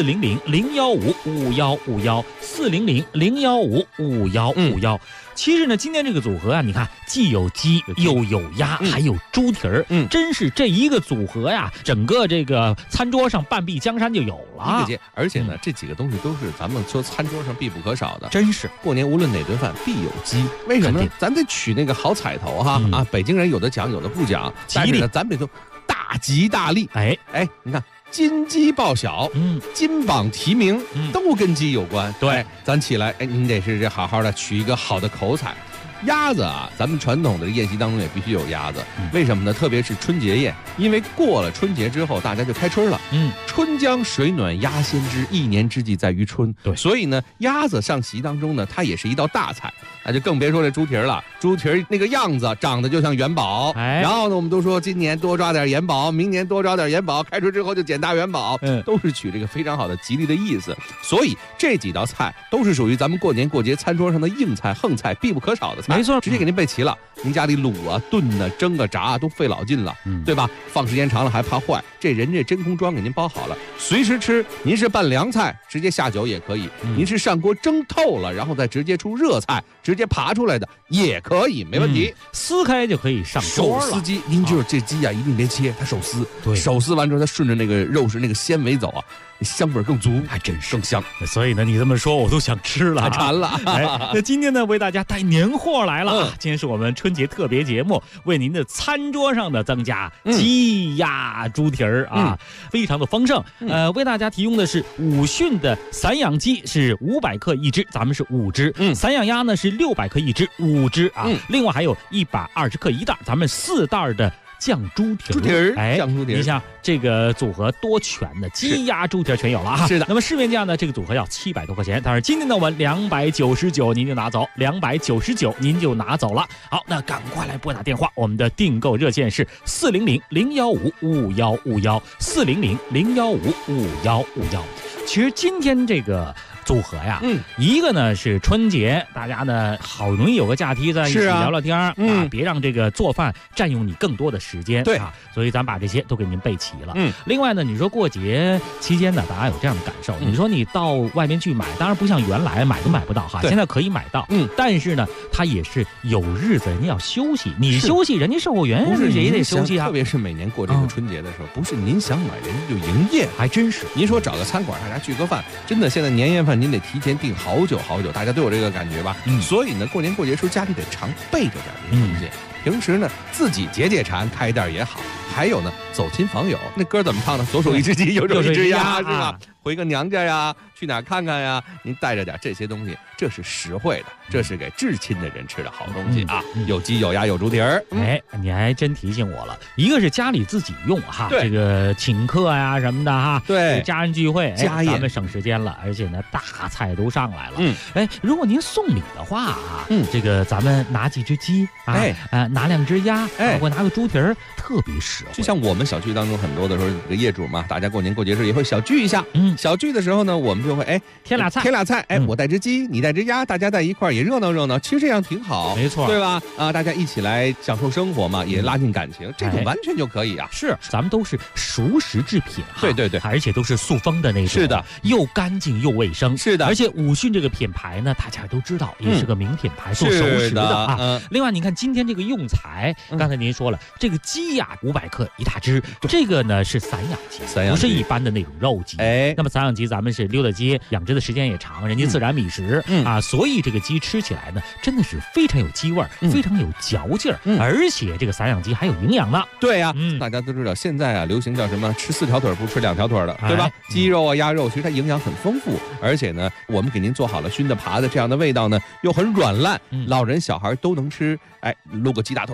400-015-5151，400-015-5151。其实呢，今天这个组合啊，你看既有鸡又有鸭，还有猪蹄儿，真是这一个组合呀，整个这个餐桌上半壁江山就有了。 而且呢，这几个东西都是咱们说餐桌上必不可少的， 真是过年无论哪顿饭必有鸡。为什么呢？咱得取那个好彩头哈啊！北京人有的讲，有的不讲，吉利呢，咱得都大吉大利。哎，你看。金鸡报晓，金榜题名，都跟鸡有关。 对， 咱起来，您得是这好好的取一个好的口彩。鸭子啊，咱们传统的宴席当中也必须有鸭子，为什么呢？特别是春节宴，因为过了春节之后，大家就开春了。春江水暖鸭先知，一年之计在于春。 对， 所以呢，鸭子上席当中呢，它也是一道大菜。那就更别说这猪蹄儿了，猪蹄儿那个样子长得就像元宝。然后呢，我们都说今年多抓点元宝，明年多抓点元宝，开春之后就捡大元宝，都是取这个非常好的吉利的意思。所以这几道菜都是属于咱们过年过节餐桌上的硬菜、横菜，必不可少的菜。 没错， 直接给您备齐了。您家里卤啊、炖啊、蒸啊、炸啊都费老劲了，对吧？放时间长了还怕坏，这人家真空装给您包好了，随时吃。您是拌凉菜，直接下酒也可以；您是上锅蒸透了，然后再直接出热菜，直接爬出来的也可以，没问题。 撕开就可以上桌了。 手撕鸡，您就是这鸡啊，一定别切，它手撕。对，手撕完之后，它顺着那个肉是那个纤维走啊。香味更足， 还真是更香。 所以呢，你这么说我都想吃了， 馋了。 那今天呢，为大家带年货来了。今天是我们春节特别节目，为您的餐桌上的增加鸡鸭猪蹄儿啊，非常的丰盛。为大家提供的是武训的散养鸡是500克1只，咱们是5只；散养鸭呢是600克1只，5只啊。另外还有120克1袋，咱们4袋的。酱猪蹄儿， 酱猪蹄儿， 你像这个组合多全的，鸡鸭猪蹄儿全有了啊！ 是的， 那么市面价呢，这个组合要700多块钱，但是今天呢，我们299您就拿走，299您就拿走了。好，那赶快来拨打电话，我们的订购热线是400-015-5151，400-015-5151。其实今天这个组合呀，一个呢是春节，大家呢好容易有个假期在一起聊聊天啊，别让这个做饭占用你更多的时间， 对啊，所以咱把这些都给您备齐了。另外呢，你说过节期间呢，大家有这样的感受，你说你到外面去买，当然不像原来买都买不到哈，现在可以买到，但是呢，它也是有日子人家要休息，你休息，人家售货员不是也得休息啊。 特别是每年过这个春节的时候，不是您想买人家就营业， 还真是。 您说找个餐馆大家聚个饭，真的现在年夜饭您得提前订好久好久，大家都有这个感觉吧？所以呢，过年过节时候家里得常备着点这些东西。平时呢，自己解解馋，开一袋也好。还有呢，走亲访友，那歌怎么唱呢？左手一只鸡，右手一只鸭，是吧？回个娘家呀，去哪看看呀？您带着点这些东西，这是实惠的，这是给至亲的人吃的好东西啊！有鸡有鸭有猪蹄儿。 你还真提醒我了，一个是家里自己用哈，这个请客呀什么的哈， 对， 家人聚会， 家宴咱们省时间了，而且呢，大菜都上来了。如果您送礼的话啊，这个咱们拿几只鸡啊，拿2只鸭，或拿个猪蹄儿，特别实惠。 就像我们小区当中很多的时候，这个业主嘛，大家过年过节时候也会小聚一下。小聚的时候呢，我们就会添俩菜， 我带只鸡，你带只鸭，大家在一块儿也热闹热闹。其实这样挺好， 没错， 对吧？大家一起来享受生活嘛，也拉近感情，这个完全就可以啊。 是，咱们都是熟食制品哈， 对， 而且都是塑封的那种， 是的， 又干净又卫生， 是的。 而且武训这个品牌呢，大家都知道，也是个名品牌，做熟食的啊。另外，你看今天这个用材，刚才您说了，这个鸡呀500克1大只，这个呢是散养鸡，不是一般的那种肉鸡。那么散养鸡咱们是溜达鸡，养殖的时间也长，人家自然觅食啊，所以这个鸡吃起来呢，真的是非常有鸡味儿，非常有嚼劲儿，而且这个散养鸡还有营养呢。 对呀，大家都知道现在啊流行叫什么，吃4条腿不吃2条腿的，对吧？鸡肉啊、鸭肉，其实它营养很丰富，而且呢，我们给您做好了熏的、扒的，这样的味道呢又很软烂，老人小孩都能吃。撸个鸡大腿儿，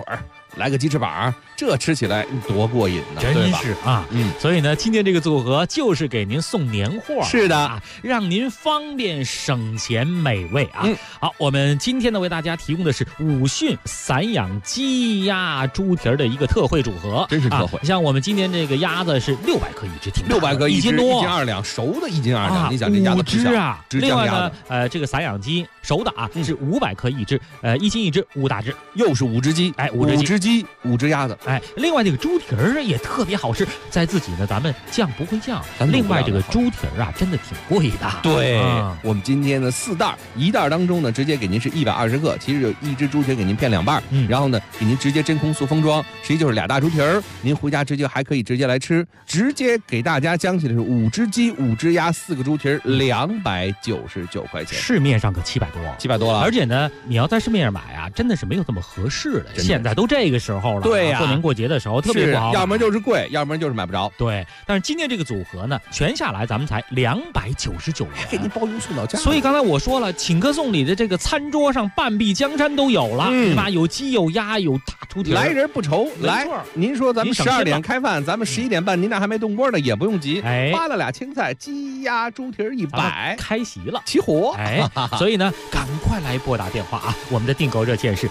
来个鸡翅膀，这吃起来多过瘾呢， 真是啊。所以呢，今天这个组合就是给您送年货， 是的， 让您方便省钱美味啊。好，我们今天呢为大家提供的是武训散养鸡鸭猪蹄儿的一个特惠组合， 真是特惠。 像我们今天这个鸭子是600克一只，挺 600克 1斤多 ，1斤2两，熟的1斤2两。你想这鸭子 5只啊。另外呢， 这个散养鸡熟的啊是500克一只，1斤1只，5大只， 又是5只鸡， 哎，5只鸡 ，5只鸭子， 哎。另外这个猪蹄儿也特别好吃，在自己呢咱们酱不会酱。另外这个猪蹄儿啊，真的挺贵的。 对，我们今天的4袋，1袋当中呢，直接给您是120克，其实有1只猪蹄儿给您片2半，然后呢给您直接真空塑封装，实际就是2大猪蹄儿，您回家直接还可以直接来吃，直接给大家将起来是5只鸡、5只鸭、4个猪蹄儿，299块钱。 市面上可700多了，而且呢，你要在市面上买啊，真的是没有这么合适的。现在都这个时候了， 对呀， 过年过节的时候特别不好， 要么就是贵，要么就是买不着。 对，但是今天这个组合呢，全下来咱们才299元， 给您包邮送到家。 所以刚才我说了，请客送礼的这个餐桌上半壁江山都有了，是吧？有鸡有鸭有大猪蹄， 来人不愁。来，您说咱们12点开饭，咱们11点半您那还没动锅呢，也不用急，扒了俩青菜，鸡鸭猪蹄一摆， 开席了， 起火。 所以呢，赶快来拨打电话啊！我们的订购热线是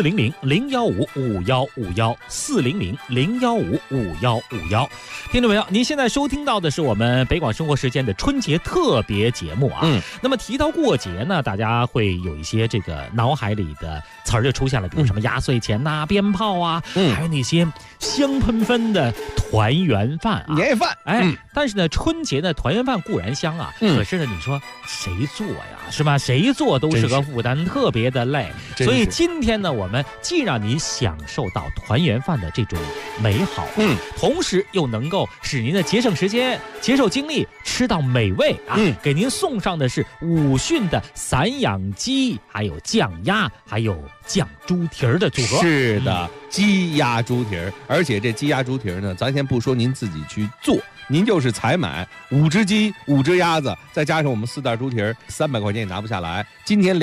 400-015-5151，400-015-5151。听众朋友，您现在收听到的是我们北广生活时间的春节特别节目啊。那么提到过节呢，大家会有一些这个脑海里的词儿就出现了，比如什么压岁钱呐、鞭炮啊，还有那些香喷喷的团圆饭啊、 年夜饭。 但是呢，春节的团圆饭固然香啊，可是呢，你说谁做呀？是吧？谁做都是个负担，特别的累。所以今天呢，我们既让您享受到团圆饭的这种美好，同时又能够使您的节省时间、节省精力，吃到美味啊！给您送上的是武训的散养鸡，还有酱鸭，还有酱猪蹄儿的组合。 是的，鸡鸭猪蹄儿，而且这鸡鸭猪蹄儿呢，咱先不说您自己去做。您就是采买5只鸡、5只鸭子，再加上我们4袋猪蹄儿，300块钱也拿不下来。今天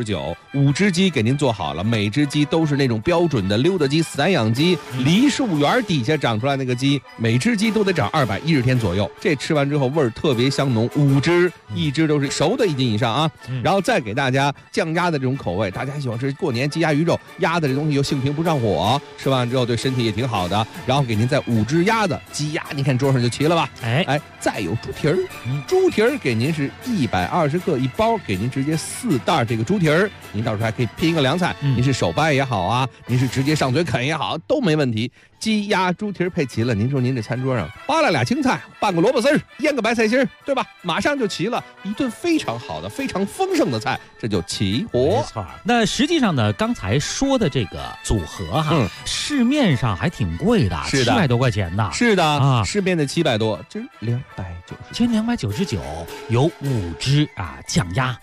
299，5只鸡给您做好了，每只鸡都是那种标准的溜达鸡、散养鸡，梨树园底下长出来那个鸡，每只鸡都得长210天左右。这吃完之后味儿特别香浓，5只，1只都是熟的1斤以上啊。然后再给大家酱鸭的这种口味，大家喜欢吃过年鸡鸭鱼肉，鸭的这东西又性平不上火，吃完之后对身体也挺好的。然后给您再5只鸭子、鸡鸭，你看桌上就齐了吧？再有猪蹄儿，猪蹄儿给您是120克1包，给您直接4袋这个猪蹄儿，您到时候还可以拼一个凉菜，您是手掰也好啊，您是直接上嘴啃也好，都没问题。鸡鸭猪蹄儿配齐了，您说您这餐桌上扒拉俩青菜，拌个萝卜丝儿，腌个白菜心儿，对吧？马上就齐了，一顿非常好的、非常丰盛的菜，这就齐活。 没错。那实际上呢，刚才说的这个组合哈，市面上还挺贵的， 是的 ，700多块钱呢。 是的啊，市面的700多，这299， 其实299有5只酱鸭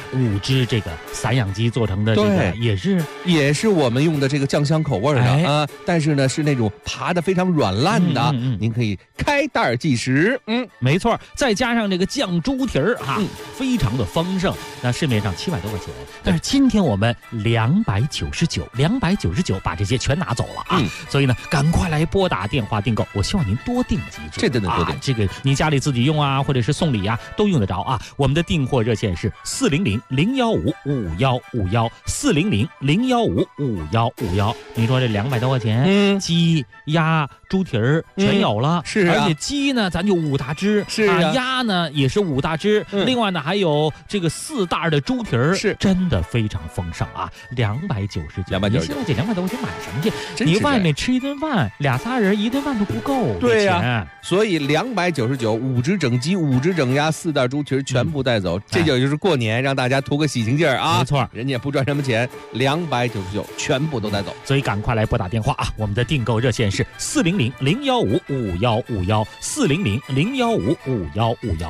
5只这个散养鸡做成的这个，也是我们用的这个酱香口味的啊，但是呢是那种扒得非常软烂的，您可以开袋计时。 没错，再加上这个酱猪蹄儿非常的丰盛。那市面上700多块钱，但是今天我们299把这些全拿走了啊！所以呢，赶快来拨打电话订购。我希望您多订几组， 这真的多订。 这个你家里自己用啊，或者是送礼啊，都用得着啊。我们的订货热线是400-015-5151，400-015-5151。你说这200多块钱，鸡鸭猪蹄儿全有了， 是啊。 而且鸡呢，咱就5大只， 是啊。 鸭呢也是5大只，另外呢还有这个4袋的猪蹄儿， 是真的非常丰盛啊！299，你现在这200多块钱买什么去？你外面吃一顿饭，2-3人1顿饭都不够， 对呀。所以299，5只整鸡、5只整鸭、4袋猪蹄儿全部带走，这就是过年让大家图个喜庆劲儿啊！ 没错， 人家也不赚什么钱，299全部都带走。 所以赶快来拨打电话啊！我们的订购热线是400-015-5151，400-015-5151。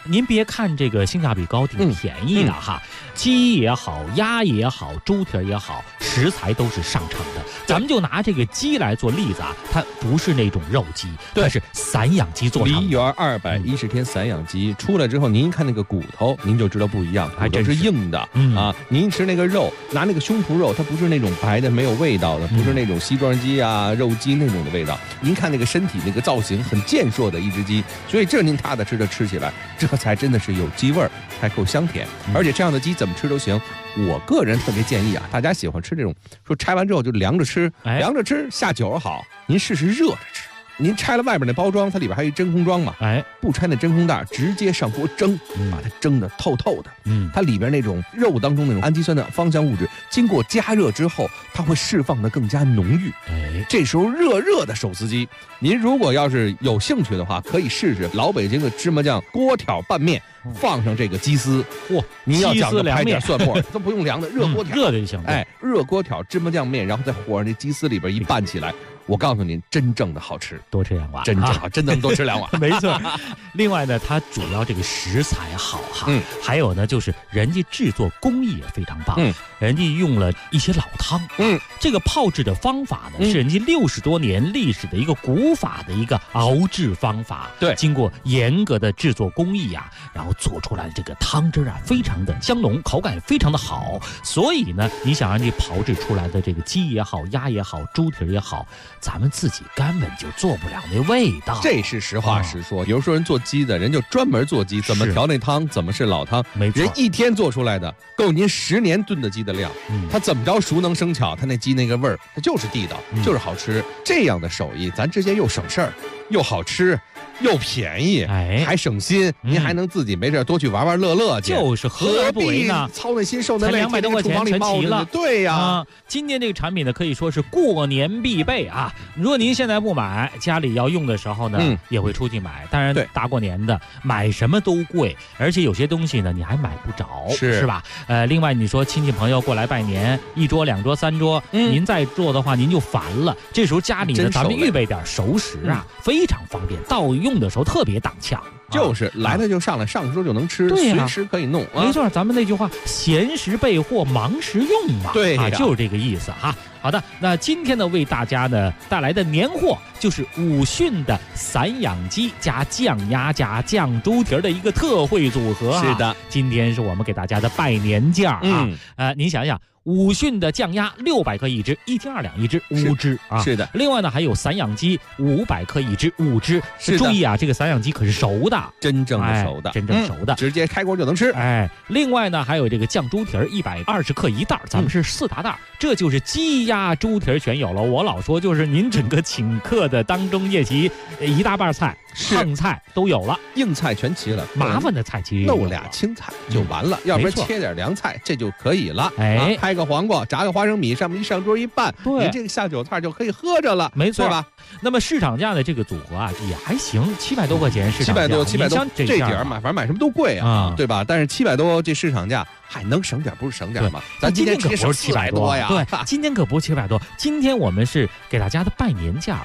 您别看这个性价比高，挺便宜的哈，鸡也好，鸭也好，猪蹄也好，食材都是上乘的。咱们就拿这个鸡来做例子啊，它不是那种肉鸡，它是散养鸡做成的。 梨园210天散养鸡出来之后，您一看那个骨头，您就知道不一样， 还真是硬的啊。您吃那个肉，拿那个胸脯肉，它不是那种白的没有味道的，不是那种西装鸡啊、肉鸡那种的味道。您看那个身体那个造型很健硕的一只鸡，所以这您踏踏实实吃起来，这才真的是有鸡味儿，才够香甜。而且这样的鸡怎么吃都行。我个人特别建议啊，大家喜欢吃这种，说拆完之后就凉着吃，凉着吃下酒好，您试试热着吃。您拆了外边那包装，它里边还有一真空装嘛，不拆那真空袋，直接上锅蒸，把它蒸得透透的。它里边那种肉当中那种氨基酸的芳香物质，经过加热之后，它会释放得更加浓郁。这时候热的手撕鸡，您如果要是有兴趣的话，可以试试老北京的芝麻酱锅挑拌面。放上这个鸡丝，您要讲究拍点蒜末，都不用凉的，热锅挑， 热的就行。 热锅挑芝麻酱面，然后在火上这鸡丝里边一拌起来，我告诉您，真正的好吃， 多吃2碗， 真正好，真能多吃2碗， 没错。另外呢，它主要这个食材好哈，还有呢，就是人家制作工艺也非常棒，人家用了一些老汤，这个泡制的方法呢，是人家60多年历史的一个古法的一个熬制方法， 对， 经过严格的制作工艺啊，然后做出来的这个汤汁啊，非常的香浓，口感也非常的好。所以呢，你想让这炮制出来的这个鸡也好，鸭也好，猪蹄也好，咱们自己根本就做不了那味道。 这是实话实说。比如说人做鸡的，人就专门做鸡，怎么调那汤，怎么是老汤， 没错， 人一天做出来的够您10年炖的鸡的量。他怎么着熟能生巧，他那鸡那个味儿，他就是地道，就是好吃。这样的手艺，咱之间又省事儿，又好吃。又便宜，还省心，您还能自己没事多去玩玩乐去， 就是何而不为呢？ 操那心受那累， 才200多块钱全齐了。 对呀， 今天这个产品呢，可以说是过年必备啊。如果您现在不买，家里要用的时候呢，也会出去买。当然，大过年的买什么都贵，而且有些东西呢，你还买不着，是吧？另外你说亲戚朋友过来拜年，1桌、2桌、3桌，您再做的话，您就烦了。这时候家里呢，咱们预备点熟食啊，非常方便，到用的时候特别挡呛， 就是来了就上来，上桌就能吃，随时可以弄。 没错，咱们那句话，闲时备货，忙时用嘛， 对就是这个意思哈。好的，那今天呢，为大家呢带来的年货就是武训的散养鸡加酱鸭加酱猪蹄的一个特惠组合。 是的， 今天是我们给大家的拜年价啊。您想想。武训的酱鸭600克一只，1斤2两一只，5只啊。 是的。 另外呢，还有散养鸡500克一只，5只。注意啊，这个散养鸡可是熟的， 真正的熟的， 真正熟的， 直接开锅就能吃。 另外呢，还有这个酱猪蹄120克一袋，咱们是4大袋，这就是鸡鸭猪蹄全有了。我老说，就是您整个请客的当中夜席一大半菜、剩菜都有了， 硬菜全齐了， 麻烦的菜其实漏俩青菜就完了，要不然切点凉菜这就可以了。开个黄瓜，炸个花生米，上面一上桌一拌，您这个下酒菜就可以喝着了， 没错吧？ 那么市场价的这个组合啊，也还行，700多块钱市场价 ，700多，这点买反正买什么都贵啊，对吧？但是700多这市场价还能省点，不是省点吗？咱今天可不是700多呀， 对，今天可不是700多，今天我们是给大家的拜年价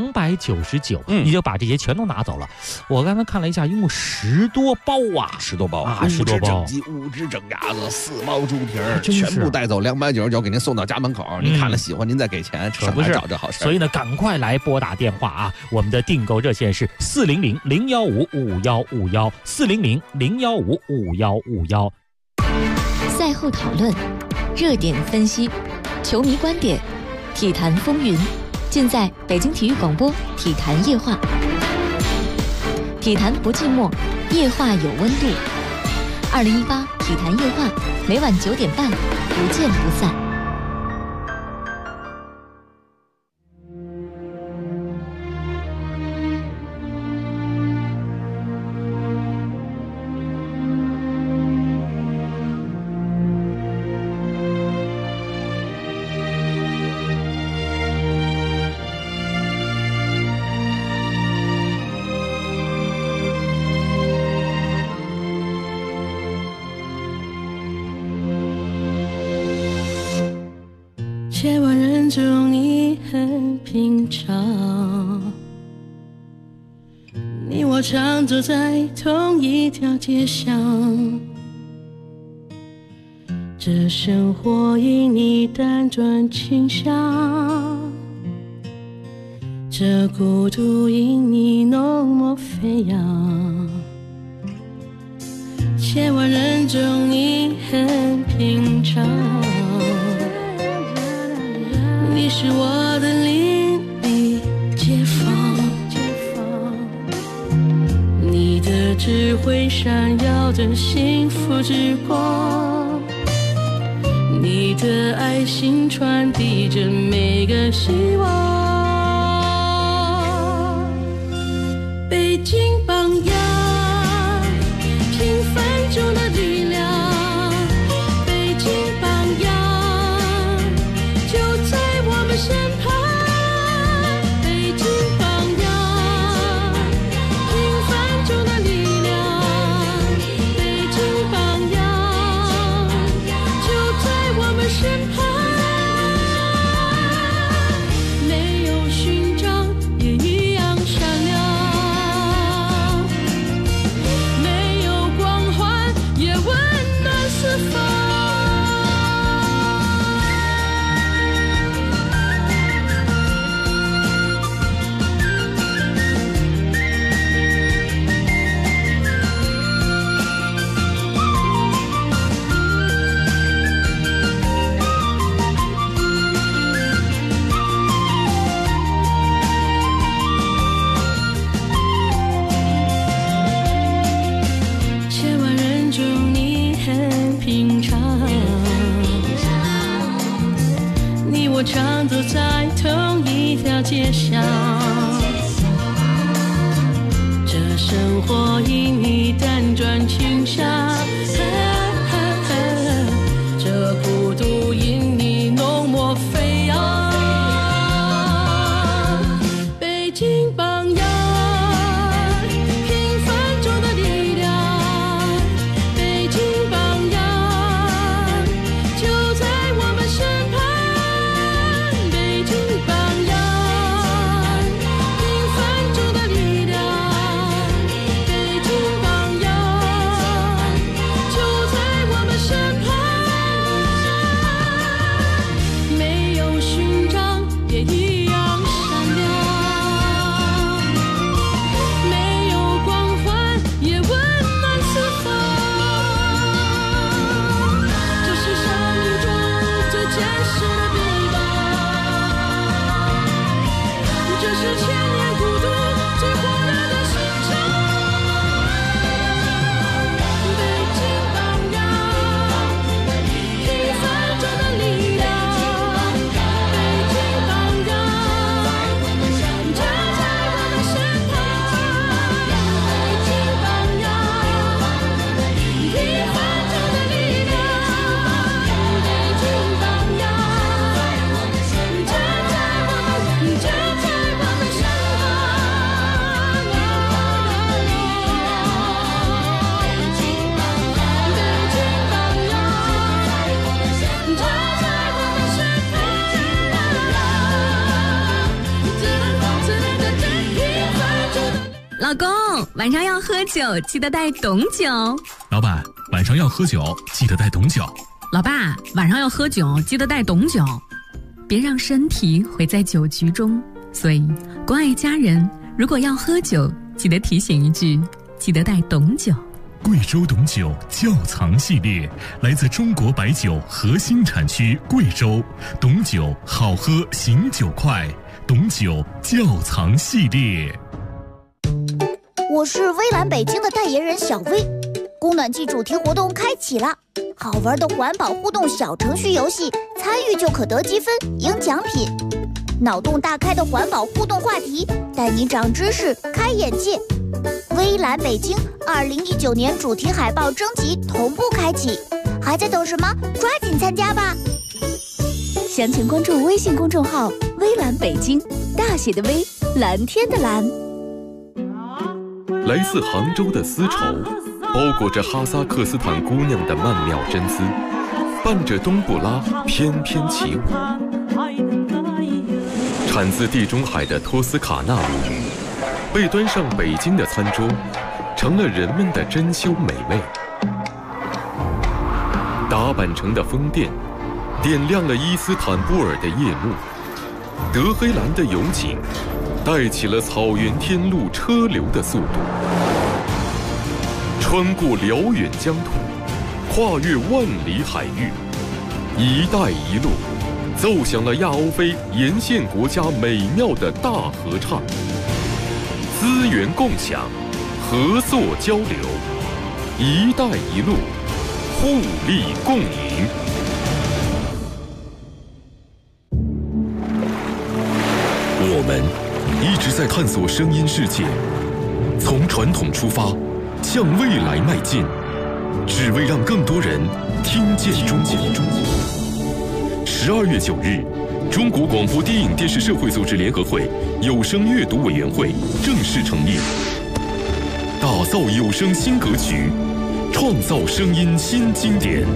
299，你就把这些全都拿走了。我刚才看了一下，一共10多包啊 ，10多包啊，10多包，5只整鸡，5只整鸭子，4包猪蹄，全部带走299，给您送到家门口。您看了喜欢，您再给钱， 可不是找这好事。 所以呢，赶快来拨打电话啊！我们的订购热线是400-015-5151，400-015-5151。 赛后讨论，热点分析，球迷观点，体坛风云，尽在北京体育广播体坛夜话。体坛不寂寞，夜话有温度。2018体坛夜话，每晚9点半，不见不散。 千万人中你很平常，你我我常走在同一条街上，这生活因你辗转倾向，这孤独因你浓墨飞扬。千万人中你很平常，你是我的邻里街坊，你的智慧闪耀着幸福之光，你的爱心传递着每个希望。北京榜样，平凡中的力量，北京榜样就在我们身旁。北京榜样，平凡中的力量，北京榜样就在我们身旁。没有勋章也一样闪亮，没有光环也温暖四方。千万人中你很平常，你我常走在同一条街上，这生活因你辗转倾向，这孤独因你浓墨飞扬。北京榜样，平凡中的力量，北京榜样就在我们身旁。北京榜样，平凡中的力量，北京榜样就在我们身旁。没有勋章也一样闪亮，没有光环也温暖四方。这是生命中最真实的臂膀，这是千年孤独最火热的心肠。北京榜样，平凡中的力量，北京榜样就在我们身旁。北京榜样，平凡中的力量，北京榜样就在我们身旁。 老公，晚上要喝酒，记得带董酒。 老板，晚上要喝酒，记得带董酒。 老爸，晚上要喝酒，记得带董酒。别让身体毁在酒局中。所以，关爱家人，如果要喝酒，记得提醒一句，记得带董酒。 贵州董酒窖藏系列，来自中国白酒核心产区贵州，董酒好喝，醒酒快，董酒窖藏系列。 我是微蓝北京的代言人小薇，供暖季主题活动开启了，好玩的环保互动小程序游戏，参与就可得积分赢奖品。脑洞大开的环保互动话题，带你长知识开眼界。微蓝北京2019年主题海报征集同步开启，还在等什么？抓紧参加吧！详情关注微信公众号“微蓝北京”，大写的微，蓝天的蓝。 来自杭州的丝绸，包裹着哈萨克斯坦姑娘的曼妙真丝，伴着冬不拉翩翩起舞。产自地中海的托斯卡纳被端上北京的餐桌，成了人们的珍馐美味。打扮成的风电，点亮了伊斯坦布尔的夜幕。德黑兰的油井，带起了草原天路车流的速度。穿过辽远疆土，跨越万里海域，“一带一路”奏响了亚欧非沿线国家美妙的大合唱。资源共享，合作交流，“一带一路”互利共赢。我们一直在探索声音世界，从传统出发，向未来迈进，只为让更多人听见中国。12月9日，中国广播电影电视社会组织联合会有声阅读委员会正式成立，打造有声新格局，创造声音新经典。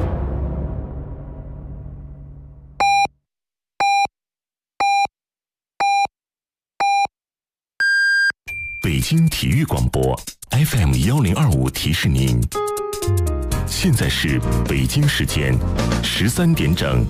北京体育广播 FM1025提示您，现在是北京时间13点整。